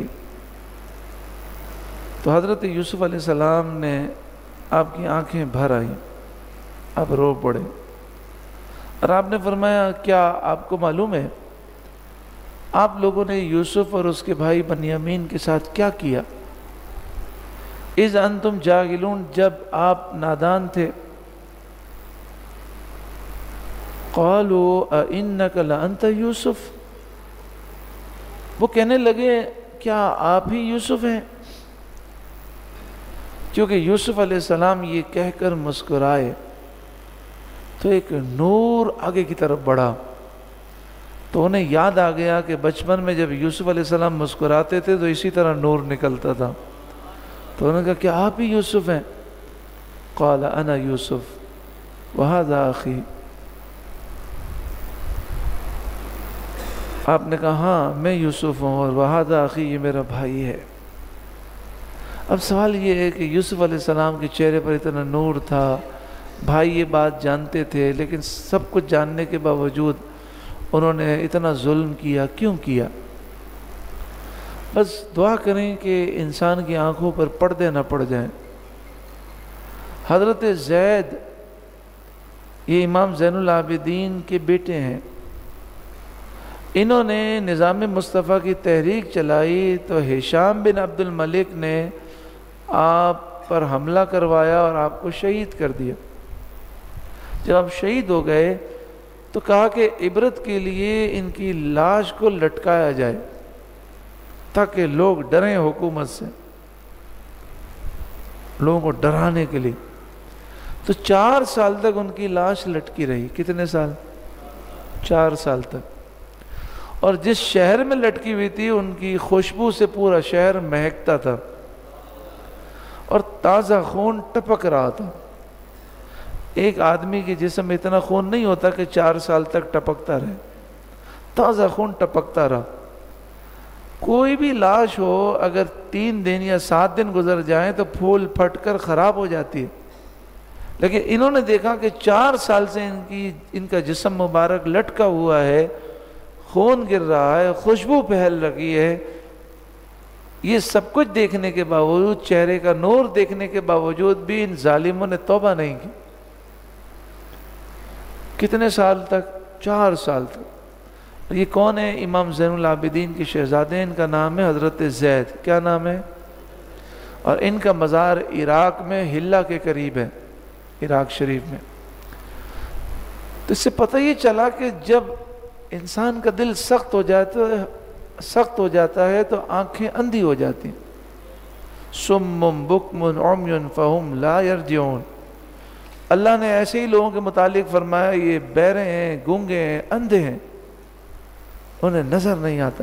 تو حضرت یوسف علیہ السلام نے آپ کی آنکھیں بھر آئیں، آپ رو پڑے اور آپ نے فرمایا کیا آپ کو معلوم ہے آپ لوگوں نے یوسف اور اس کے بھائی بنیامین کے ساتھ کیا کیا؟ اذ انتم جاہلون، جب آپ نادان تھے. قالوا اِنَّكَ لَأَنْتَ یوسف، وہ کہنے لگے کیا آپ ہی یوسف ہیں؟ کیونکہ یوسف علیہ السلام یہ کہہ کر مسکرائے تو ایک نور آگے کی طرف بڑھا. تو انہیں یاد آ گیا کہ بچپن میں جب یوسف علیہ السلام مسکراتے تھے تو اسی طرح نور نکلتا تھا. تو انہوں نے کہا کیا آپ ہی یوسف ہیں؟ قال انا یوسف وہذا اخی. آپ نے کہا ہاں میں یوسف ہوں اور وہذا اخی یہ میرا بھائی ہے. اب سوال یہ ہے کہ یوسف علیہ السلام کے چہرے پر اتنا نور تھا، بھائی یہ بات جانتے تھے، لیکن سب کچھ جاننے کے باوجود انہوں نے اتنا ظلم کیا کیوں کیا؟ بس دعا کریں کہ انسان کی آنکھوں پر پردے نہ پڑ جائیں. حضرت زید یہ امام زین العابدین کے بیٹے ہیں. انہوں نے نظام مصطفیٰ کی تحریک چلائی تو ہشام بن عبد الملک نے آپ پر حملہ کروایا اور آپ کو شہید کر دیا. جب آپ شہید ہو گئے تو کہا کہ عبرت کے لیے ان کی لاش کو لٹکایا جائے تاکہ لوگ ڈریں حکومت سے، لوگوں کو ڈرانے کے لیے۔ تو 4 سال تک ان کی لاش لٹکی رہی۔ کتنے سال؟ 4 سال تک۔ اور جس شہر میں لٹکی ہوئی تھی ان کی خوشبو سے پورا شہر مہکتا تھا اور تازہ خون ٹپک رہا تھا۔ ایک آدمی کے جسم میں اتنا خون نہیں ہوتا کہ 4 سال تک ٹپکتا رہے، تازہ خون ٹپکتا رہا۔ کوئی بھی لاش ہو اگر 3 دن یا 7 دن گزر جائیں تو پھول پھٹ کر خراب ہو جاتی ہے، لیکن انہوں نے دیکھا کہ 4 سال سے ان کا جسم مبارک لٹکا ہوا ہے، خون گر رہا ہے، خوشبو پھیل رہی ہے۔ یہ سب کچھ دیکھنے کے باوجود، چہرے کا نور دیکھنے کے باوجود بھی ان ظالموں نے توبہ نہیں کی۔ کتنے سال تک؟ 4 سال تک۔ یہ کون ہے؟ امام زین العابدین کے شہزادے، ان کا نام ہے حضرت زید۔ کیا نام ہے؟ اور ان کا مزار عراق میں ہلہ کے قریب ہے، عراق شریف میں۔ تو اس سے پتہ یہ چلا کہ جب انسان کا دل سخت ہو جاتا ہے تو آنکھیں اندھی ہو جاتی ہیں۔ سم بکم عمی فہم لا یرجعون۔ اللہ نے ایسے ہی لوگوں کے متعلق فرمایا یہ بہرے ہیں، گونگے ہیں، اندھے ہیں، انہیں نظر نہیں آتا۔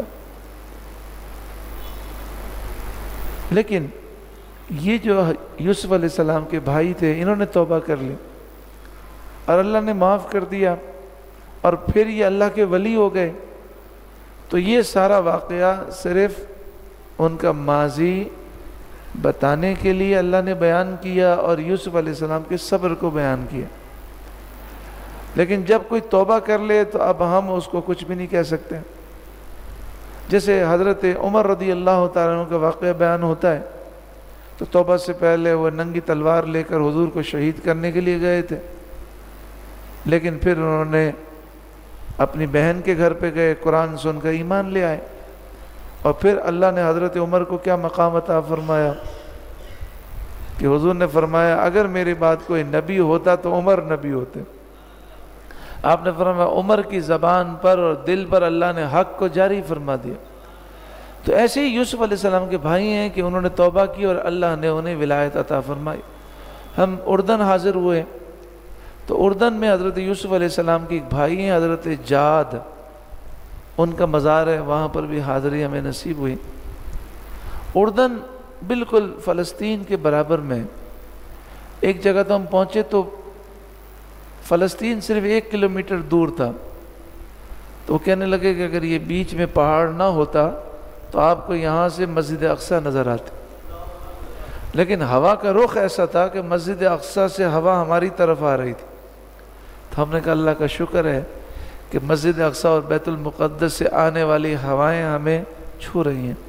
لیکن یہ جو یوسف علیہ السلام کے بھائی تھے، انہوں نے توبہ کر لی اور اللہ نے معاف کر دیا، اور پھر یہ اللہ کے ولی ہو گئے۔ تو یہ سارا واقعہ صرف ان کا ماضی بتانے کے لیے اللہ نے بیان کیا اور یوسف علیہ السلام کے صبر کو بیان کیا۔ لیکن جب کوئی توبہ کر لے تو اب ہم اس کو کچھ بھی نہیں کہہ سکتے۔ جیسے حضرت عمر رضی اللہ تعالیٰ عنہ کا واقعہ بیان ہوتا ہے، تو توبہ سے پہلے وہ ننگی تلوار لے کر حضور کو شہید کرنے کے لیے گئے تھے، لیکن پھر انہوں نے اپنی بہن کے گھر پہ گئے، قرآن سن کر ایمان لے آئے، اور پھر اللہ نے حضرت عمر کو کیا مقام عطا فرمایا کہ حضور نے فرمایا اگر میرے بعد کوئی نبی ہوتا تو عمر نبی ہوتے۔ آپ نے فرمایا عمر کی زبان پر اور دل پر اللہ نے حق کو جاری فرما دیا۔ تو ایسے ہی یوسف علیہ السلام کے بھائی ہیں کہ انہوں نے توبہ کی اور اللہ نے انہیں ولایت عطا فرمائی۔ ہم اردن حاضر ہوئے تو اردن میں حضرت یوسف علیہ السلام کے ایک بھائی ہیں حضرت جاد، ان کا مزار ہے، وہاں پر بھی حاضری ہمیں نصیب ہوئی۔ اردن بالکل فلسطین کے برابر میں، ایک جگہ تو ہم پہنچے تو فلسطین صرف 1 کلومیٹر دور تھا، تو وہ کہنے لگے کہ اگر یہ بیچ میں پہاڑ نہ ہوتا تو آپ کو یہاں سے مسجد اقصی نظر آتی، لیکن ہوا کا رخ ایسا تھا کہ مسجد اقصی سے ہوا ہماری طرف آ رہی تھی۔ تو ہم نے کہا اللہ کا شکر ہے کہ مسجد اقصی اور بیت المقدس سے آنے والی ہوائیں ہمیں چھو رہی ہیں۔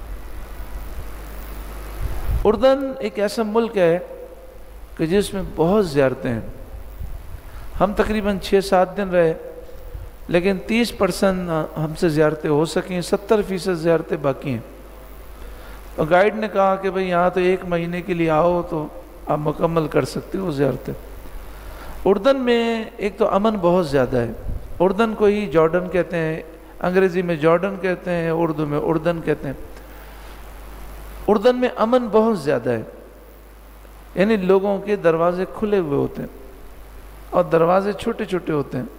اردن ایک ایسا ملک ہے کہ جس میں بہت زیارتیں ہیں۔ ہم تقریباً 6-7 دن رہے، لیکن 30% ہم سے زیارتیں ہو سکیں، 70% زیارتیں باقی ہیں۔ اور گائیڈ نے کہا کہ بھئی یہاں تو 1 مہینے کے لیے آؤ تو آپ مکمل کر سکتے ہو زیارتیں۔ اردن میں ایک تو امن بہت زیادہ ہے، اردن کو ہی جارڈن کہتے ہیں، انگریزی میں جارڈن کہتے ہیں، اردو میں اردن کہتے ہیں۔ اردن میں امن بہت زیادہ ہے، یعنی لوگوں کے دروازے کھلے ہوئے ہوتے ہیں اور دروازے چھوٹے چھوٹے ہوتے ہیں،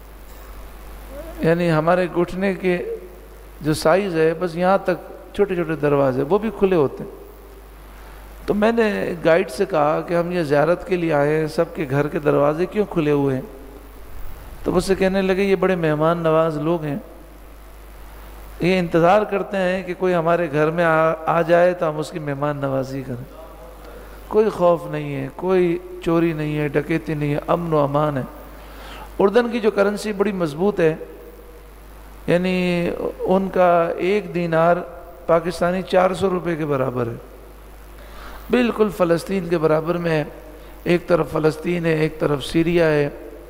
یعنی ہمارے گھٹنے کے جو سائز ہے بس یہاں تک چھوٹے چھوٹے دروازے، وہ بھی کھلے ہوتے ہیں۔ تو میں نے گائیڈ سے کہا کہ ہم یہ زیارت کے لیے آئے ہیں، سب کے گھر کے دروازے کیوں کھلے ہوئے ہیں؟ تو مجھ سے کہنے لگے یہ بڑے مہمان نواز لوگ ہیں، یہ انتظار کرتے ہیں کہ کوئی ہمارے گھر میں آ جائے تو ہم اس کی مہمان نوازی کریں۔ کوئی خوف نہیں ہے، کوئی چوری نہیں ہے، ڈکیتی نہیں ہے، امن و امان ہے۔ اردن کی جو کرنسی بڑی مضبوط ہے، یعنی ان کا 1 دینار پاکستانی 400 روپے کے برابر ہے، بالکل فلسطین کے برابر میں ہے۔ ایک طرف فلسطین ہے، ایک طرف سیریا ہے،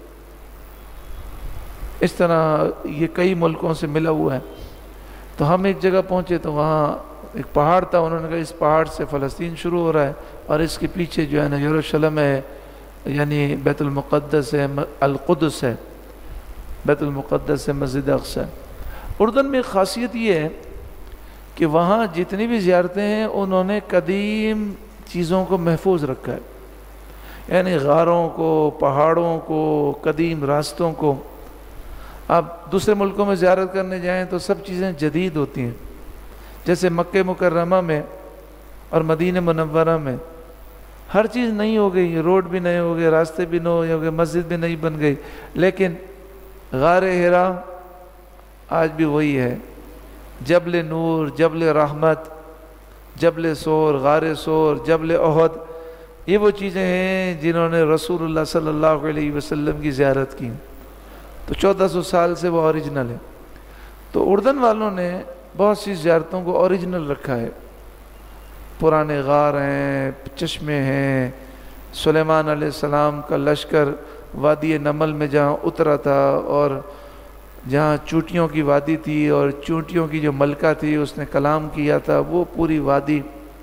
اس طرح یہ کئی ملکوں سے ملا ہوا ہے۔ تو ہم ایک جگہ پہنچے تو وہاں ایک پہاڑ تھا، انہوں نے کہا اس پہاڑ سے فلسطین شروع ہو رہا ہے اور اس کے پیچھے جو ہے نا یروشلم ہے، یعنی بیت المقدس ہے، القدس ہے۔ بیت المقدس سے مسجد اقصی۔ اردن میں خاصیت یہ ہے کہ وہاں جتنی بھی زیارتیں ہیں انہوں نے قدیم چیزوں کو محفوظ رکھا ہے، یعنی غاروں کو، پہاڑوں کو، قدیم راستوں کو۔ آپ دوسرے ملکوں میں زیارت کرنے جائیں تو سب چیزیں جدید ہوتی ہیں، جیسے مکہ مکرمہ میں اور مدینہ منورہ میں ہر چیز نئی ہو گئی، روڈ بھی نئے ہو گئے، راستے بھی نئے ہو گئے، مسجد بھی نئی بن گئی، لیکن غار حرا آج بھی وہی ہے۔ جبل نور، جبل رحمت، جبل سور، غار سور، جبل احد، یہ وہ چیزیں ہیں جنہوں نے رسول اللہ صلی اللہ علیہ وسلم کی زیارت کی، تو 1400 سال سے وہ اوریجنل ہے۔ تو اردن والوں نے بہت سی زیارتوں کو اوریجنل رکھا ہے، پرانے غار ہیں، چشمے ہیں، سلیمان علیہ السلام کا لشکر وادی نمل میں جہاں اترا تھا، اور جہاں چونٹیوں کی وادی تھی اور چونٹیوں کی جو ملکہ تھی اس نے کلام کیا تھا، وہ پوری وادی۔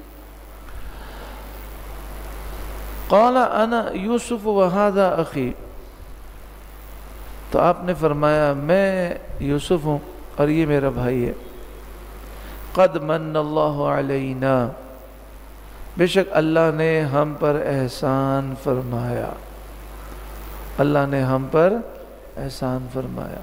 قال انا یوسف وہذا اخی، تو آپ نے فرمایا میں یوسف ہوں اور یہ میرا بھائی ہے۔ قد من اللہ علینا، بے شک اللہ نے ہم پر احسان فرمایا، اللہ نے ہم پر احسان فرمایا۔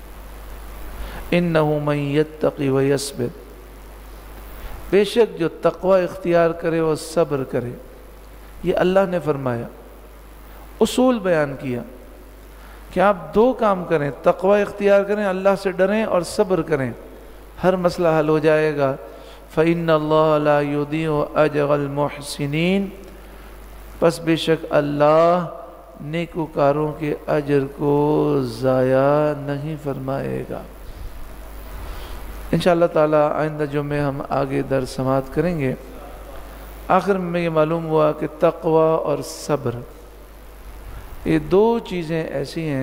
انہ من یتقی ویصبر، بے شک جو تقوی اختیار کرے اور صبر کرے، یہ اللہ نے فرمایا۔ اصول بیان کیا کہ آپ دو کام کریں، تقوی اختیار کریں، اللہ سے ڈریں اور صبر کریں، ہر مسئلہ حل ہو جائے گا۔ فإن اللہ لا یضیع اجر المحسنین، پس بے شک اللہ نیکوکاروں کے اجر کو ضائع نہیں فرمائے گا۔ انشاءاللہ تعالی آئندہ جمعے ہم آگے درس سماعت کریں گے۔ آخر میں یہ معلوم ہوا کہ تقوی اور صبر، یہ دو چیزیں ایسی ہیں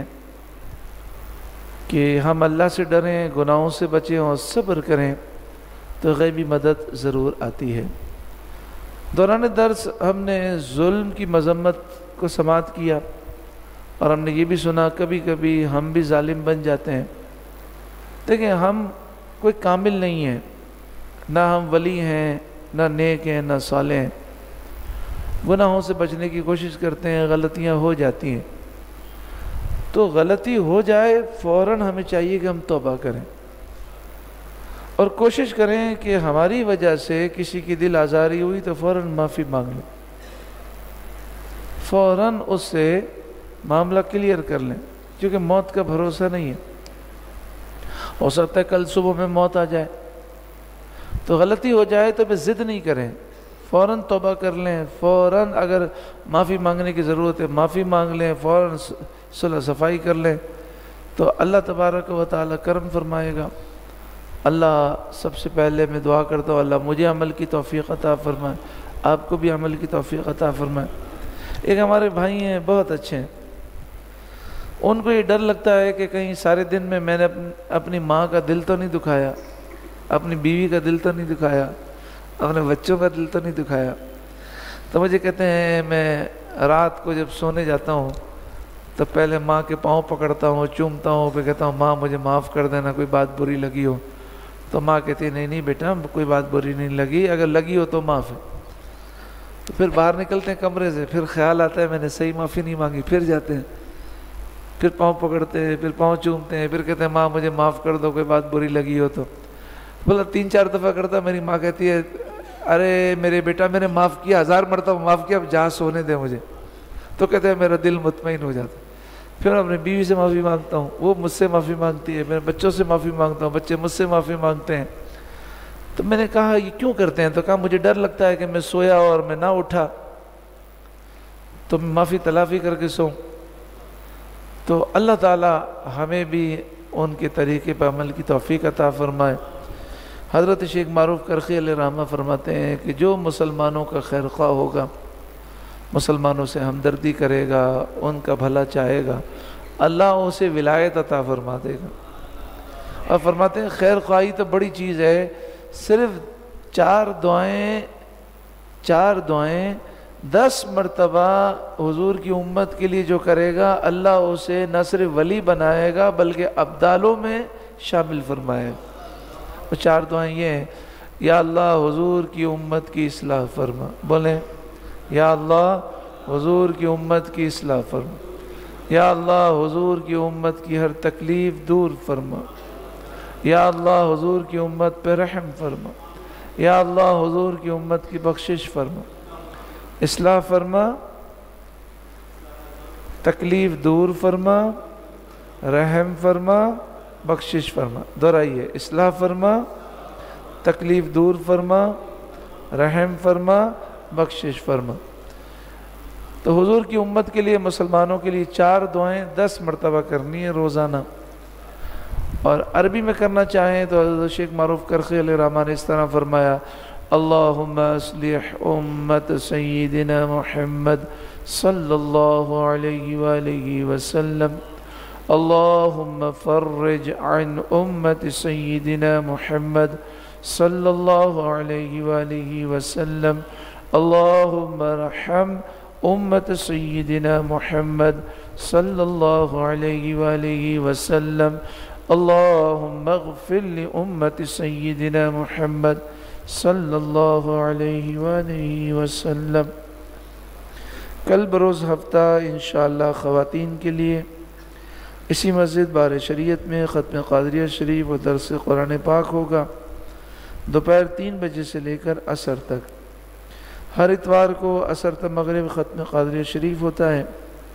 کہ ہم اللہ سے ڈریں، گناہوں سے بچیں اور صبر کریں تو غیبی مدد ضرور آتی ہے۔ دوران درس ہم نے ظلم کی مذمت کو سماعت کیا، اور ہم نے یہ بھی سنا کبھی کبھی ہم بھی ظالم بن جاتے ہیں۔ دیکھیں، ہم کوئی کامل نہیں ہے، نہ ہم ولی ہیں، نہ نیک ہیں، نہ صالح ہیں۔ گناہوں سے بچنے کی کوشش کرتے ہیں، غلطیاں ہو جاتی ہیں، تو غلطی ہو جائے فوراً ہمیں چاہیے کہ ہم توبہ کریں اور کوشش کریں کہ ہماری وجہ سے کسی کی دل آزاری ہوئی تو فوراً معافی مانگ لیں، فوراً اس سے معاملہ کلیئر کر لیں، کیونکہ موت کا بھروسہ نہیں ہے، ہو سکتا ہے کل صبح میں موت آ جائے۔ تو غلطی ہو جائے تو پھر ضد نہیں کریں، فوراً توبہ کر لیں، فوراً اگر معافی مانگنے کی ضرورت ہے معافی مانگ لیں، فوراً صلح صفائی کر لیں، تو اللہ تبارک و تعالی کرم فرمائے گا۔ اللہ سب سے پہلے میں دعا کرتا ہوں، اللہ مجھے عمل کی توفیق عطا فرمائے، آپ کو بھی عمل کی توفیق عطا فرمائے۔ ایک ہمارے بھائی ہیں، بہت اچھے ہیں، ان کو یہ ڈر لگتا ہے کہ کہیں سارے دن میں نے اپنی ماں کا دل تو نہیں دکھایا، اپنی بیوی کا دل تو نہیں دکھایا، اپنے بچوں کا دل تو نہیں دکھایا۔ تو مجھے کہتے ہیں میں رات کو جب سونے جاتا ہوں تو پہلے ماں کے پاؤں پکڑتا ہوں، چومتا ہوں، پھر کہتا ہوں ماں مجھے معاف کر دینا، کوئی بات بری لگی ہو۔ تو ماں کہتی ہے نہیں بیٹا کوئی بات بری نہیں لگی، اگر لگی ہو تو معاف ہے۔ تو پھر باہر نکلتے ہیں کمرے سے، پھر خیال آتا ہے میں نے صحیح معافی نہیں مانگی، پھر جاتے ہیں، پھر پاؤں پکڑتے ہیں، پھر پاؤں چومتے ہیں، پھر کہتے ہیں ماں مجھے معاف کر دو، کوئی بات بری لگی ہو تو۔ بولا 3-4 دفعہ کرتا، میری ماں کہتی ہے ارے میرے بیٹا میں نے معاف کیا، 1000 مرتبہ معاف کیا، اب جہاں سونے دے مجھے۔ تو کہتے ہیں میرا دل مطمئن ہو جاتا۔ پھر میں اپنی بیوی سے معافی مانگتا ہوں، وہ مجھ سے معافی مانگتی ہے، میرے بچوں سے معافی مانگتا ہوں، بچے مجھ سے معافی مانگتے ہیں۔ تو میں نے کہا یہ کیوں کرتے ہیں؟ تو کہا مجھے ڈر لگتا ہے کہ میں سویا اور میں نہ اٹھا تو میں معافی تلافی کر کے سوؤں۔ تو اللہ تعالی ہمیں بھی ان کے طریقے پر عمل کی توفیق عطا فرمائے۔ حضرت شیخ معروف کرخی علیہ رحمہ فرماتے ہیں کہ جو مسلمانوں کا خیر خواہ ہوگا، مسلمانوں سے ہمدردی کرے گا، ان کا بھلا چاہے گا، اللہ اسے ولایت عطا فرما دے گا۔ اور فرماتے ہیں خیر خواہی تو بڑی چیز ہے، صرف 4 دعائیں 10 مرتبہ حضور کی امت کے لیے جو کرے گا اللہ اسے نہ صرف ولی بنائے گا بلکہ ابدالوں میں شامل فرمائے گا۔ وہ 4 دعائیں یہ ہیں، یا اللہ حضور کی امت کی اصلاح فرما، بولیں یا اللہ حضور کی امت کی اصلاح فرما، یا اللہ حضور کی امت کی ہر تکلیف دور فرما، یا اللہ حضور کی امت پہ رحم فرما، یا اللہ حضور کی امت کی بخشش فرما، اصلاح فرما، تکلیف دور فرما، رحم فرما، بخشش فرما۔ دہرائیے، اصلاح فرما، تکلیف دور فرما، رحم فرما، بخشش فرما۔ تو حضور کی امت کے لیے، مسلمانوں کے لیے 4 دعائیں 10 مرتبہ کرنی ہے روزانہ، اور عربی میں کرنا چاہیں تو حضرت شیخ معروف کرخی علیہ الرحمٰن نے اس طرح فرمایا، اللہم اصلح امت سیدنا محمد صلی اللہ علیہ وآلہ وسلم، اللہم فرج عن امت سیدنا محمد صلی اللہ علیہ وآلہ وسلم، اللہم رحم امت سیدنا محمد صلی اللہ علیہ وآلہ وسلم، اللہم اغفر لامت سیدنا محمد صلی اللہ علیہ وآلہ وسلم۔ کل بروز ہفتہ انشاءاللہ خواتین کے لیے اسی مسجد بار شریعت میں ختم قادریہ شریف و درس قرآن پاک ہوگا، دوپہر 3 بجے سے لے کر عصر تک۔ ہر اتوار کو عصر تا مغرب ختم قادریہ شریف ہوتا ہے۔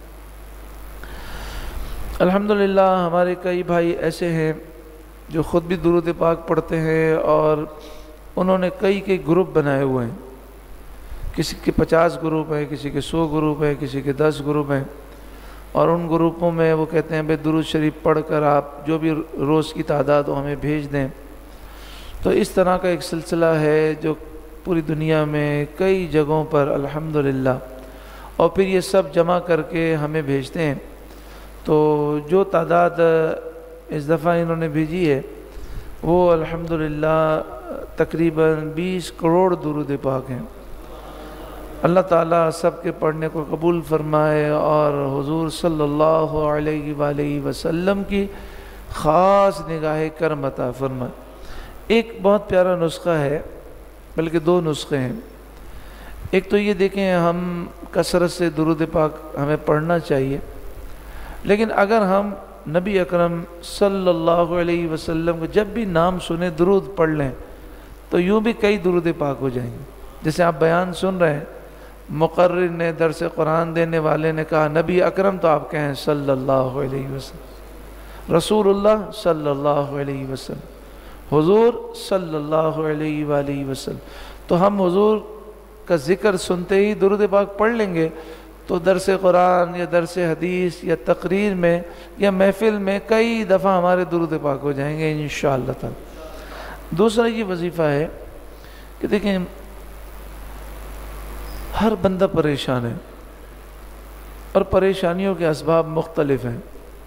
الحمدللہ ہمارے کئی بھائی ایسے ہیں جو خود بھی درود پاک پڑھتے ہیں، اور انہوں نے کئی گروپ بنائے ہوئے ہیں، کسی کے 50 گروپ ہیں، کسی کے 100 گروپ ہیں، کسی کے 10 گروپ ہیں، اور ان گروپوں میں وہ کہتے ہیں بھئی درود شریف پڑھ کر آپ جو بھی روز کی تعداد ہو ہمیں بھیج دیں۔ تو اس طرح کا ایک سلسلہ ہے جو پوری دنیا میں کئی جگہوں پر الحمدللہ، اور پھر یہ سب جمع کر کے ہمیں بھیجتے ہیں۔ تو جو تعداد اس دفعہ انہوں نے بھیجی ہے وہ الحمدللہ تقریباً 20 کروڑ درود پاک ہیں۔ اللہ تعالیٰ سب کے پڑھنے کو قبول فرمائے، اور حضور صلی اللہ علیہ وآلہ وسلم کی خاص نگاہ کرم عطا فرمائے۔ ایک بہت پیارا نسخہ ہے، بلکہ 2 نسخے ہیں۔ ایک تو یہ دیکھیں، ہم کثرت سے درود پاک ہمیں پڑھنا چاہیے، لیکن اگر ہم نبی اکرم صلی اللہ علیہ وسلم کو جب بھی نام سنیں درود پڑھ لیں تو یوں بھی کئی درود پاک ہو جائیں گے۔ جیسے آپ بیان سن رہے ہیں، مقرر نے، درس قرآن دینے والے نے کہا نبی اکرم، تو آپ کہیں صلی اللہ علیہ وسلم، رسول اللہ صلی اللہ علیہ وسلم، حضور صلی اللہ علیہ وآلہ وسلم۔ تو ہم حضور کا ذکر سنتے ہی درود پاک پڑھ لیں گے تو درس قرآن یا درس حدیث یا تقریر میں یا محفل میں کئی دفعہ ہمارے درود پاک ہو جائیں گے انشاءاللہ تعالی۔ دوسرا یہ وظیفہ ہے کہ دیکھیں، ہر بندہ پریشان ہے، اور پریشانیوں کے اسباب مختلف ہیں۔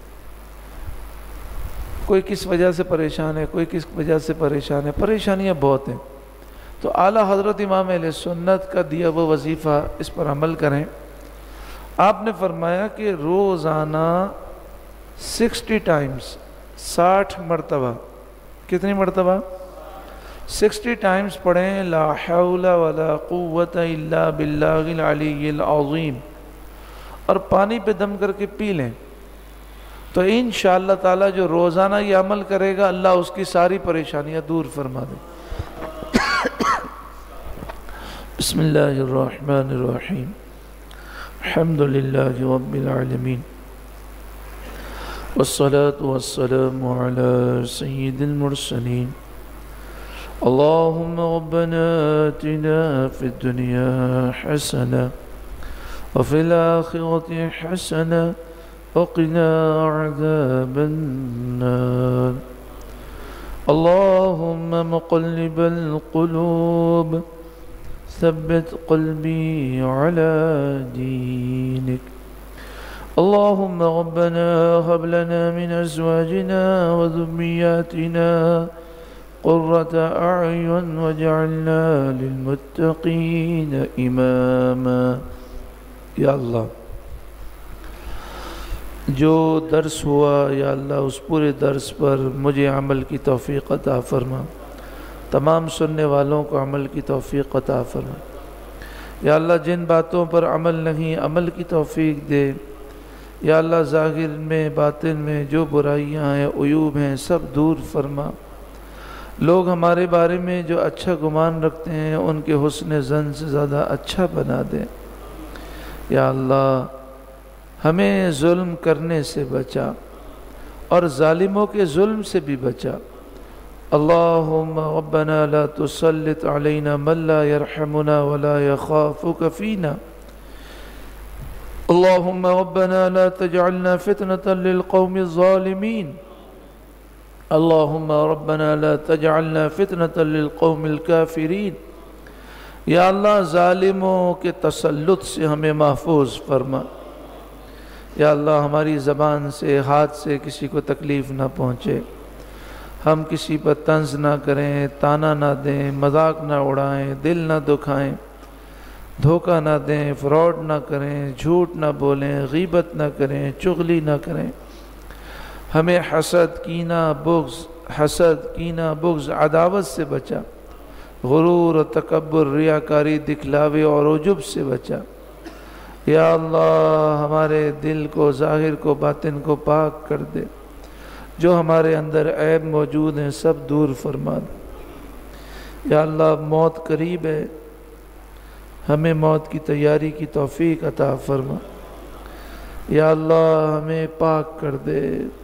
کوئی کس وجہ سے پریشان ہے، کوئی کس وجہ سے پریشان ہے، پریشانیاں بہت ہیں۔ تو اعلیٰ حضرت امام اہل سنت کا دیا وہ وظیفہ، اس پر عمل کریں۔ آپ نے فرمایا کہ روزانہ 60 ٹائمز، 60 مرتبہ، کتنی مرتبہ؟ 60 ٹائمز پڑھیں لا حول ولا قوت الا باللہ العلی العظیم، اور پانی پہ دم کر کے پی لیں۔ تو انشاءاللہ تعالی جو روزانہ یہ عمل کرے گا اللہ اس کی ساری پریشانیاں دور فرما دے۔ بسم اللہ الرحمن الرحیم، الحمدللہ رب العالمین، والصلاة والسلام علی سید المرسلین، اللہم ربنا آتنا فی الدنیا حسنہ وفی الآخرۃ حسنہ وقنا عذاب النار، اللہم مقلب القلوب ثبت قلبی علی دینک، اللہم ربنا هب لنا من ازواجنا وذریاتنا قرة أعين واجعلنا للمتقين إماما۔ یا اللہ جو درس ہوا یا اللہ اس پورے درس پر مجھے عمل کی توفیق عطا فرما، تمام سننے والوں کو عمل کی توفیق عطا فرما۔ یا اللہ جن باتوں پر عمل نہیں، عمل کی توفیق دے۔ یا اللہ ظاہر میں باطن میں جو برائیاں ہیں، عیوب ہیں، سب دور فرما۔ لوگ ہمارے بارے میں جو اچھا گمان رکھتے ہیں ان کے حسن ظن سے زیادہ اچھا بنا دے۔ یا اللہ ہمیں ظلم کرنے سے بچا اور ظالموں کے ظلم سے بھی بچا۔ اللہم ربنا لا تسلط علینا من لا يرحمنا ولا يخافك فینا۔ اللہم ربنا لا تجعلنا فتنة للقوم الظالمین۔ اللہم ربنا لا تجعلنا فتنة للقوم الكافرین۔ یا اللہ ظالموں کے تسلط سے ہمیں محفوظ فرما۔ یا اللہ ہماری زبان سے، ہاتھ سے کسی کو تکلیف نہ پہنچے، ہم کسی پر طنز نہ کریں، تانا نہ دیں، مذاق نہ اڑائیں، دل نہ دکھائیں، دھوکہ نہ دیں، فراڈ نہ کریں، جھوٹ نہ بولیں، غیبت نہ کریں، چغلی نہ کریں۔ ہمیں حسد، کینہ، بغض، عداوت سے بچا، غرور و تکبر، ریاکاری، دکھلاوے اور عجب سے بچا۔ یا اللہ ہمارے دل کو، ظاہر کو، باطن کو پاک کر دے۔ جو ہمارے اندر عیب موجود ہیں سب دور فرما دے۔ یا اللہ موت قریب ہے، ہمیں موت کی تیاری کی توفیق عطا فرما۔ یا اللہ ہمیں پاک کر دے،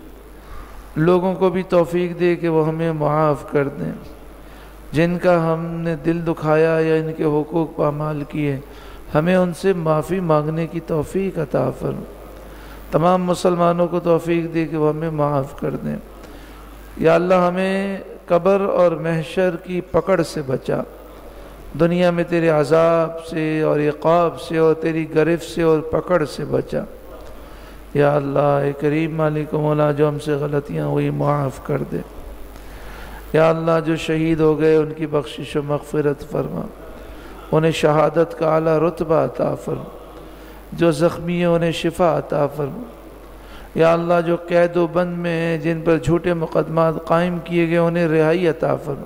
لوگوں کو بھی توفیق دے کہ وہ ہمیں معاف کر دیں۔ جن کا ہم نے دل دکھایا یا ان کے حقوق پامال کیے، ہمیں ان سے معافی مانگنے کی توفیق عطا فرما۔ تمام مسلمانوں کو توفیق دے کہ وہ ہمیں معاف کر دیں۔ یا اللہ ہمیں قبر اور محشر کی پکڑ سے بچا، دنیا میں تیرے عذاب سے اور عقاب سے اور تیری گرفت سے اور پکڑ سے بچا۔ یا اللہ اے کریم مالک و مولا جو ہم سے غلطیاں ہوئی معاف کر دے۔ یا اللہ جو شہید ہو گئے ان کی بخشش و مغفرت فرما، انہیں شہادت کا اعلیٰ رتبہ عطا فرما۔ جو زخمی ہیں انہیں شفا عطا فرما۔ یا اللہ جو قید و بند میں ہیں، جن پر جھوٹے مقدمات قائم کیے گئے انہیں رہائی عطا فرما۔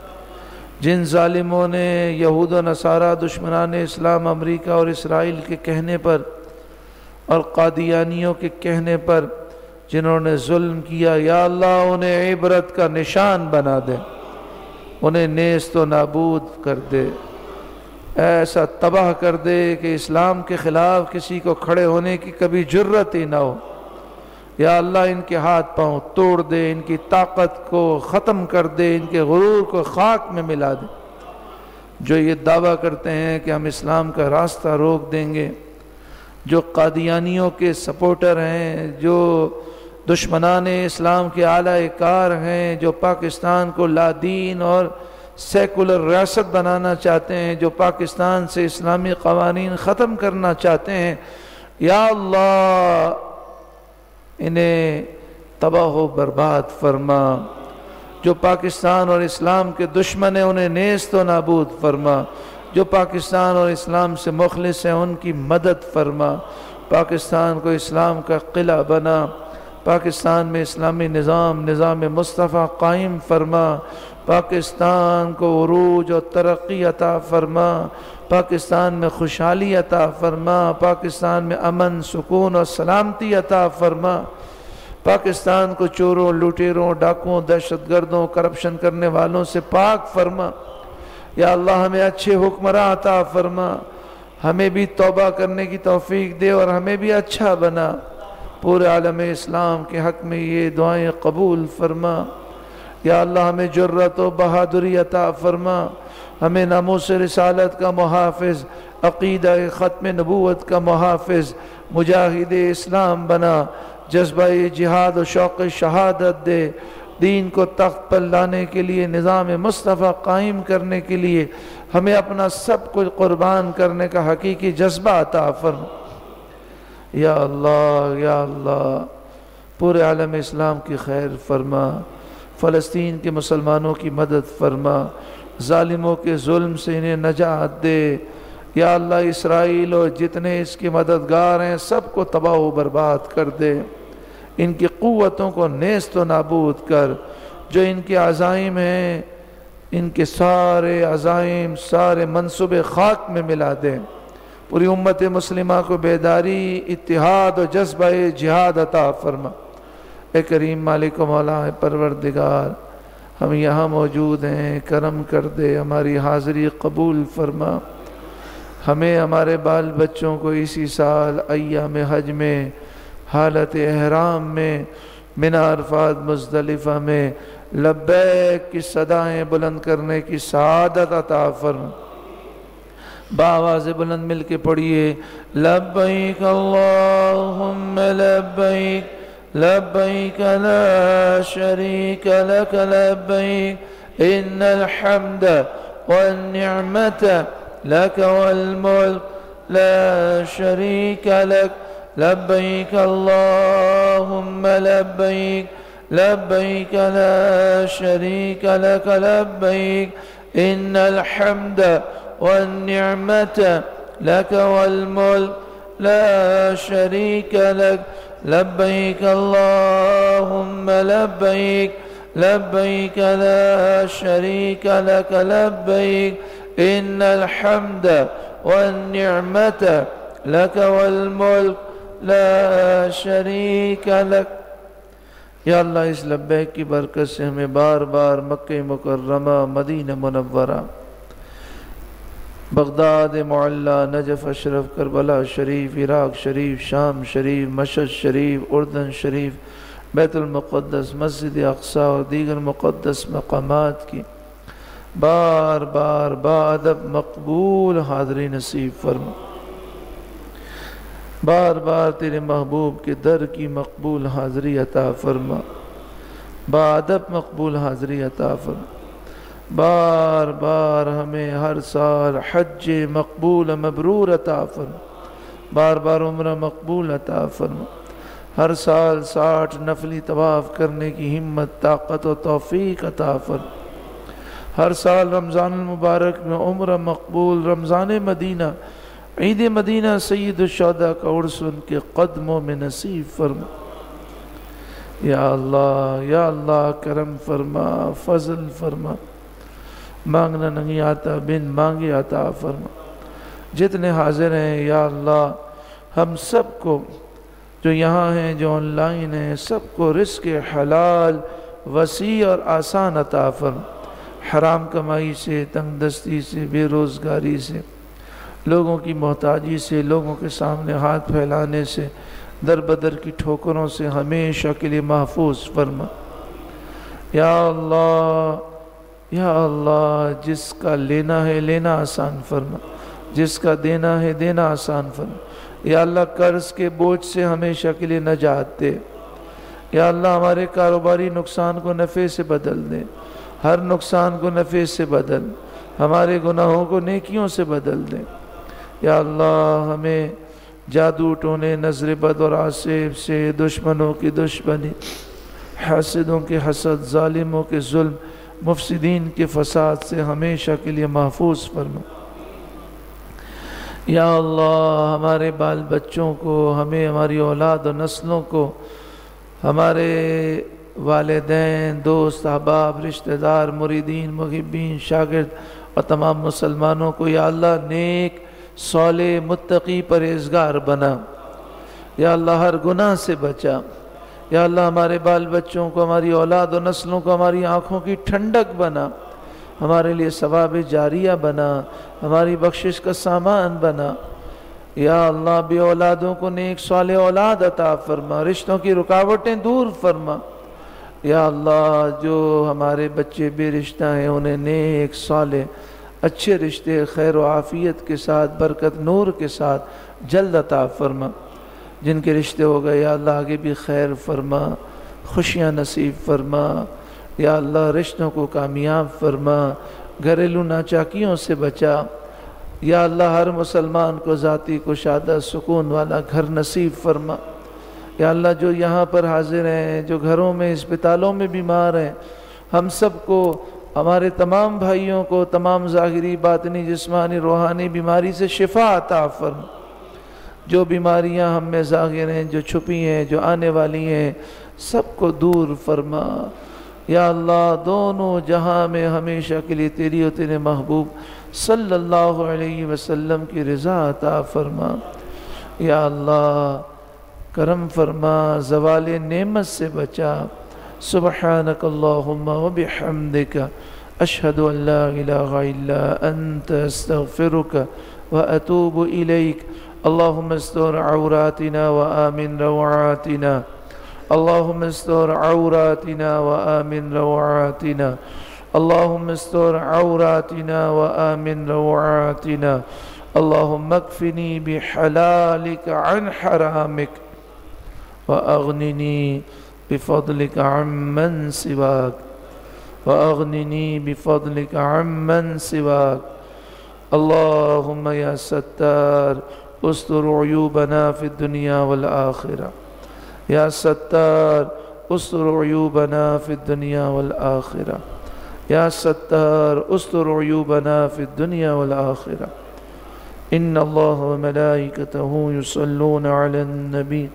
جن ظالموں نے یہود و نصارہ، دشمنان اسلام، امریکہ اور اسرائیل کے کہنے پر اور قادیانیوں کے کہنے پر جنہوں نے ظلم کیا، یا اللہ انہیں عبرت کا نشان بنا دے، انہیں نیست و نابود کر دے، ایسا تباہ کر دے کہ اسلام کے خلاف کسی کو کھڑے ہونے کی کبھی جرت ہی نہ ہو۔ یا اللہ ان کے ہاتھ پاؤں توڑ دے، ان کی طاقت کو ختم کر دے، ان کے غرور کو خاک میں ملا دے۔ جو یہ دعویٰ کرتے ہیں کہ ہم اسلام کا راستہ روک دیں گے، جو قادیانیوں کے سپورٹر ہیں، جو دشمنان اسلام کے اعلیٰ کار ہیں، جو پاکستان کو لادین اور سیکولر ریاست بنانا چاہتے ہیں، جو پاکستان سے اسلامی قوانین ختم کرنا چاہتے ہیں، یا اللہ انہیں تباہ و برباد فرما۔ جو پاکستان اور اسلام کے دشمن ہیں انہیں نیست و نابود فرما۔ جو پاکستان اور اسلام سے مخلص ہیں ان کی مدد فرما۔ پاکستان کو اسلام کا قلعہ بنا، پاکستان میں اسلامی نظام مصطفیٰ قائم فرما، پاکستان کو عروج و ترقی عطا فرما، پاکستان میں خوشحالی عطا فرما، پاکستان میں امن، سکون اور سلامتی عطا فرما، پاکستان کو چوروں، لوٹیروں، ڈاکوں، دہشت گردوں، کرپشن کرنے والوں سے پاک فرما۔ یا اللہ ہمیں اچھے حکمراں عطا فرما، ہمیں بھی توبہ کرنے کی توفیق دے اور ہمیں بھی اچھا بنا۔ پورے عالم اسلام کے حق میں یہ دعائیں قبول فرما۔ یا اللہ ہمیں جرت و بہادری عطا فرما، ہمیں ناموس رسالت کا محافظ، عقیدہ ختم نبوت کا محافظ، مجاہد اسلام بنا، جذبہ جہاد و شوق شہادت دے، دین کو تخت پر لانے کے لیے، نظام مصطفیٰ قائم کرنے کے لیے ہمیں اپنا سب کچھ قربان کرنے کا حقیقی جذبہ عطا فرما۔ یا اللہ پورے عالم اسلام کی خیر فرما، فلسطین کے مسلمانوں کی مدد فرما، ظالموں کے ظلم سے انہیں نجات دے۔ یا اللہ اسرائیل اور جتنے اس کے مددگار ہیں سب کو تباہ و برباد کر دے، ان کی قوتوں کو نیست و نابود کر، جو ان کے عزائم ہیں ان کے سارے عزائم سارے منصوبے خاک میں ملا دے۔ پوری امت مسلمہ کو بیداری، اتحاد و جذبہ جہاد عطا فرما۔ اے کریم مالک و مولا پروردگار، ہم یہاں موجود ہیں، کرم کر دے، ہماری حاضری قبول فرما۔ ہمیں ہمارے بال بچوں کو اسی سال ایام حج میں حالت احرام میں منی عرفات مزدلفہ میں لبیک کی صدائیں بلند کرنے کی سعادت عطا فرما۔ بآواز بلند مل کے پڑھیے، لبیک اللہم لبیک لبیک لا شریک لک لبیک ان الحمد والنعمت لک والملک لا شریک لک لبیک اللہم لبیک لبیک لا شریک لک لبیک ان الحمد والنعمت لک والملک لا شریک لک لبیک اللہم لبیک لبیک لا شریک لک لبیک ان الحمد والنعمت لک والملک لا شریک لک۔ یا اللہ اس لبیک کی برکت سے ہمیں بار بار مکہ مکرمہ، مدینہ منورہ، بغداد معلیٰ، نجف اشرف، کربلا شریف، عراق شریف، شام شریف، مشہد شریف، اردن شریف، بیت المقدس، مسجد اقصی اور دیگر مقدس مقامات کی بار بار بادب مقبول حاضری نصیب فرما۔ بار بار تیرے محبوب کے در کی مقبول حاضری عطا فرما، بادب مقبول حاضری عطا فرما۔ بار بار ہمیں ہر سال حج مقبول مبرور عطا فرما، بار بار عمرہ مقبول عطا فرما۔ ہر سال 60 نفلی طواف کرنے کی ہمت، طاقت و توفیق عطا فرما۔ ہر سال رمضان المبارک میں عمرہ مقبول، رمضان مدینہ، عید مدینہ سید الشہداء کا عرس ان کے قدموں میں نصیب فرما۔ یا اللہ کرم فرما، فضل فرما، مانگنا نہیں آتا بن مانگے عطا فرما۔ جتنے حاضر ہیں یا اللہ ہم سب کو، جو یہاں ہیں جو آن لائن ہیں، سب کو رزق حلال وسیع اور آسان عطا فرما۔ حرام کمائی سے، تنگ دستی سے، بے روزگاری سے، لوگوں کی محتاجی سے، لوگوں کے سامنے ہاتھ پھیلانے سے، در بدر کی ٹھوکروں سے ہمیشہ کے لیے محفوظ فرما۔ یا اللہ جس کا لینا ہے لینا آسان فرما، جس کا دینا ہے دینا آسان فرما۔ یا اللہ قرض کے بوجھ سے ہمیشہ کے لیے نجات دے۔ یا اللہ ہمارے کاروباری نقصان کو نفع سے بدل دے، ہر نقصان کو نفع سے بدل، ہمارے گناہوں کو نیکیوں سے بدل دے۔ یا اللہ ہمیں جادو ٹونے، نظر بد اور آسیب سے، دشمنوں کی دشمنی، حاسدوں کے حسد، ظالموں کے ظلم، مفسدین کے فساد سے ہمیشہ کے لیے محفوظ فرما۔ یا اللہ ہمارے بال بچوں کو، ہمیں، ہماری اولاد و نسلوں کو، ہمارے والدین، دوست، احباب، رشتہ دار، مریدین، محبین، شاگرد اور تمام مسلمانوں کو یا اللہ نیک، صالح، متقی، پرہیزگار بنا۔ یا اللہ ہر گناہ سے بچا۔ یا اللہ ہمارے بال بچوں کو، ہماری اولاد و نسلوں کو ہماری آنکھوں کی ٹھنڈک بنا، ہمارے لیے ثواب جاریہ بنا، ہماری بخشش کا سامان بنا۔ یا اللہ بے اولادوں کو نیک صالح اولاد عطا فرما، رشتوں کی رکاوٹیں دور فرما۔ یا اللہ جو ہمارے بچے بے رشتہ ہیں انہیں نیک صالح اچھے رشتے خیر و عافیت کے ساتھ، برکت نور کے ساتھ جلد عطا فرما۔ جن کے رشتے ہو گئے یا اللہ آگے بھی خیر فرما، خوشیاں نصیب فرما۔ یا اللہ رشتوں کو کامیاب فرما، گھریلو ناچاکیوں سے بچا۔ یا اللہ ہر مسلمان کو ذاتی کشادہ سکون والا گھر نصیب فرما۔ یا اللہ جو یہاں پر حاضر ہیں، جو گھروں میں، اسپتالوں میں بیمار ہیں، ہم سب کو، ہمارے تمام بھائیوں کو تمام ظاہری باطنی جسمانی روحانی بیماری سے شفا عطا فرما۔ جو بیماریاں ہم میں ظاہر ہیں، جو چھپی ہیں، جو آنے والی ہیں، سب کو دور فرما۔ یا اللہ دونوں جہاں میں ہمیشہ کے لیے تیری اور تیرے محبوب صلی اللہ علیہ وسلم کی رضا عطا فرما۔ یا اللہ کرم فرما، زوال نعمت سے بچا۔ سبحانک اللہم و بحمدک، اشہد ان لا الہ الا انت، استغفرک و اتوب الیک۔ اللہم استر عوراتنا و آمن روعاتنا، اللہم استر عوراتنا و آمن روعاتنا، اللہم استر عوراتنا و آمن روعاتنا، اللہم اکفنی بحلالک عن حرامک وأغنني بفضلك عمن سواك، وأغنني بفضلك عمن سواك۔ اللهم يا ستار استر عيوبنا في الدنيا والآخرة، يا ستار استر عيوبنا في الدنيا والآخرة، يا ستار استر عيوبنا في الدنيا والآخرة۔ إن الله وملائكته يصلون على النبي،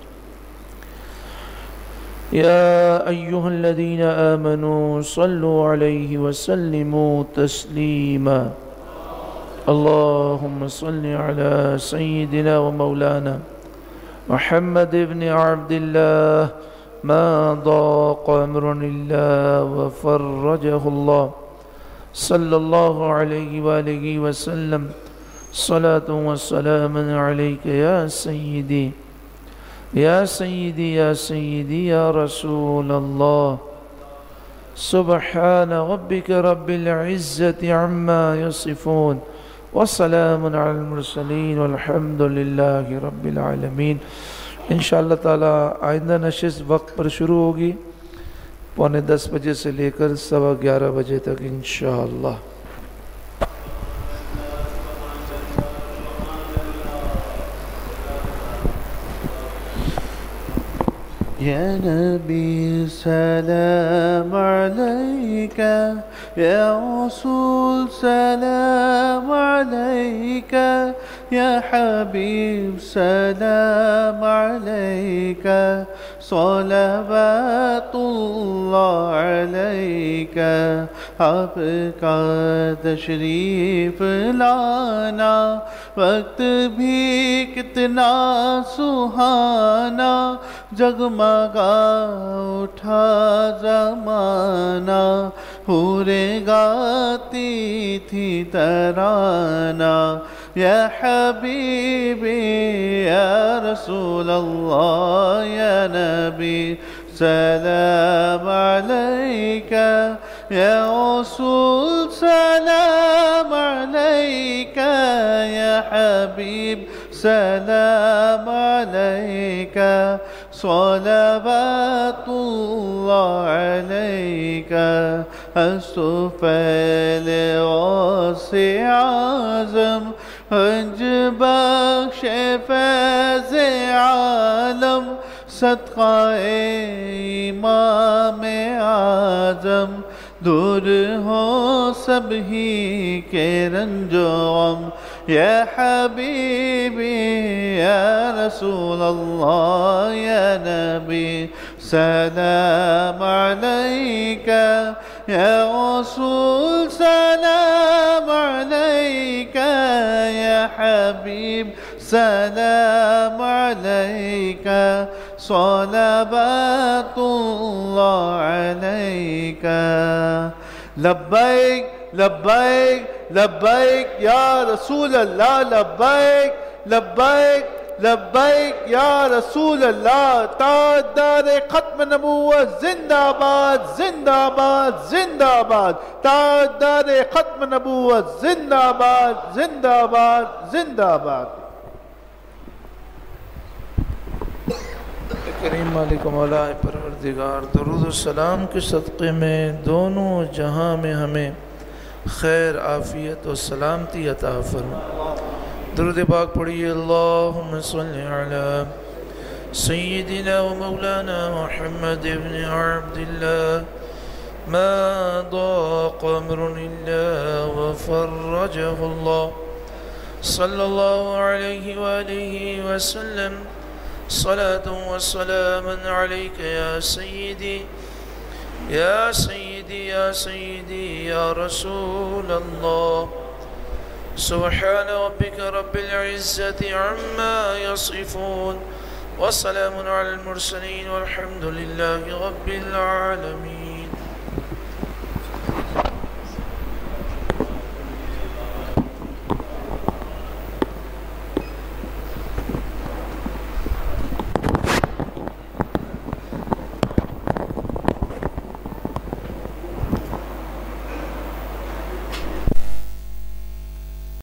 يا أيها الذين آمنوا صلوا عليه وسلموا تسليما۔ اللهم صل على سيدنا ومولانا محمد بن عبد الله، ما ضاق أمر الله وفرجه الله، صلى الله عليه وآله وسلم، صلاة وسلام عليك يا سيدي يا سيدي يا سيدي يا رسول الله۔ سبحان ربك رب العزة عما يصفون، وسلام على المرسلين، والحمد لله رب العالمين۔ انشاءاللہ تعالی آئندہ نشست وقت پر شروع ہوگی 9:45 بجے سے لے کر 11:15 بجے تک انشاءاللہ۔ يا نبي سلام عليك، يا رسول سلام عليك، يا حبيب سلام عليك، صلوات الله عليك۔ آپ کا تشریف لانا وقت بھی کتنا سہانا، جگمگا اٹھا زمانہ، حوریں گاتی تھی ترانہ۔ یا حبیبی یا رسول اللہ، یا نبی سلام علیک، یا رسول سلام علیک، یا حبیب سلام علیک، صلوات اللہ علیک۔ الطفیل غوث اعظم، رنج بخش فیض عالم، صدقہ امام اعظم، دور ہو سب ہی کے رنج و غم۔ یا حبیبی یا رسول اللہ، یا نبی سلام علیک، یا رسول سلام علیک، یا حبیب سلام علیک، صلوات اللہ علیک۔ لبیک لبیک لبیک یا رسول اللہ، لبیک لبیک لبیک یا رسول اللہ۔ تاجدار ختم نبوت زندہ باد، زندہ باد، زندہ باد۔ تاجدار ختم نبوت زندہ باد، زندہ باد، زندہ باد۔ کریم مالک و مولا پروردگار، درود و سلام کے صدقے میں دونوں جہاں میں ہمیں خیر، عافیت و سلامتی عطا فرما۔ درود پاک پڑھیے۔ اللہم صلی علی سیدنا و مولانا محمد ابن عبداللہ، ما ضاق أمر إلا وفرجه الله صلى الله عليه وآله وسلم صلاة وسلاما عليك يا سيدي يا سيدي يا سيدي يا رسول الله. سبحان ربك رب العزة عما يصفون وسلام على المرسلين والحمد لله رب العالمين.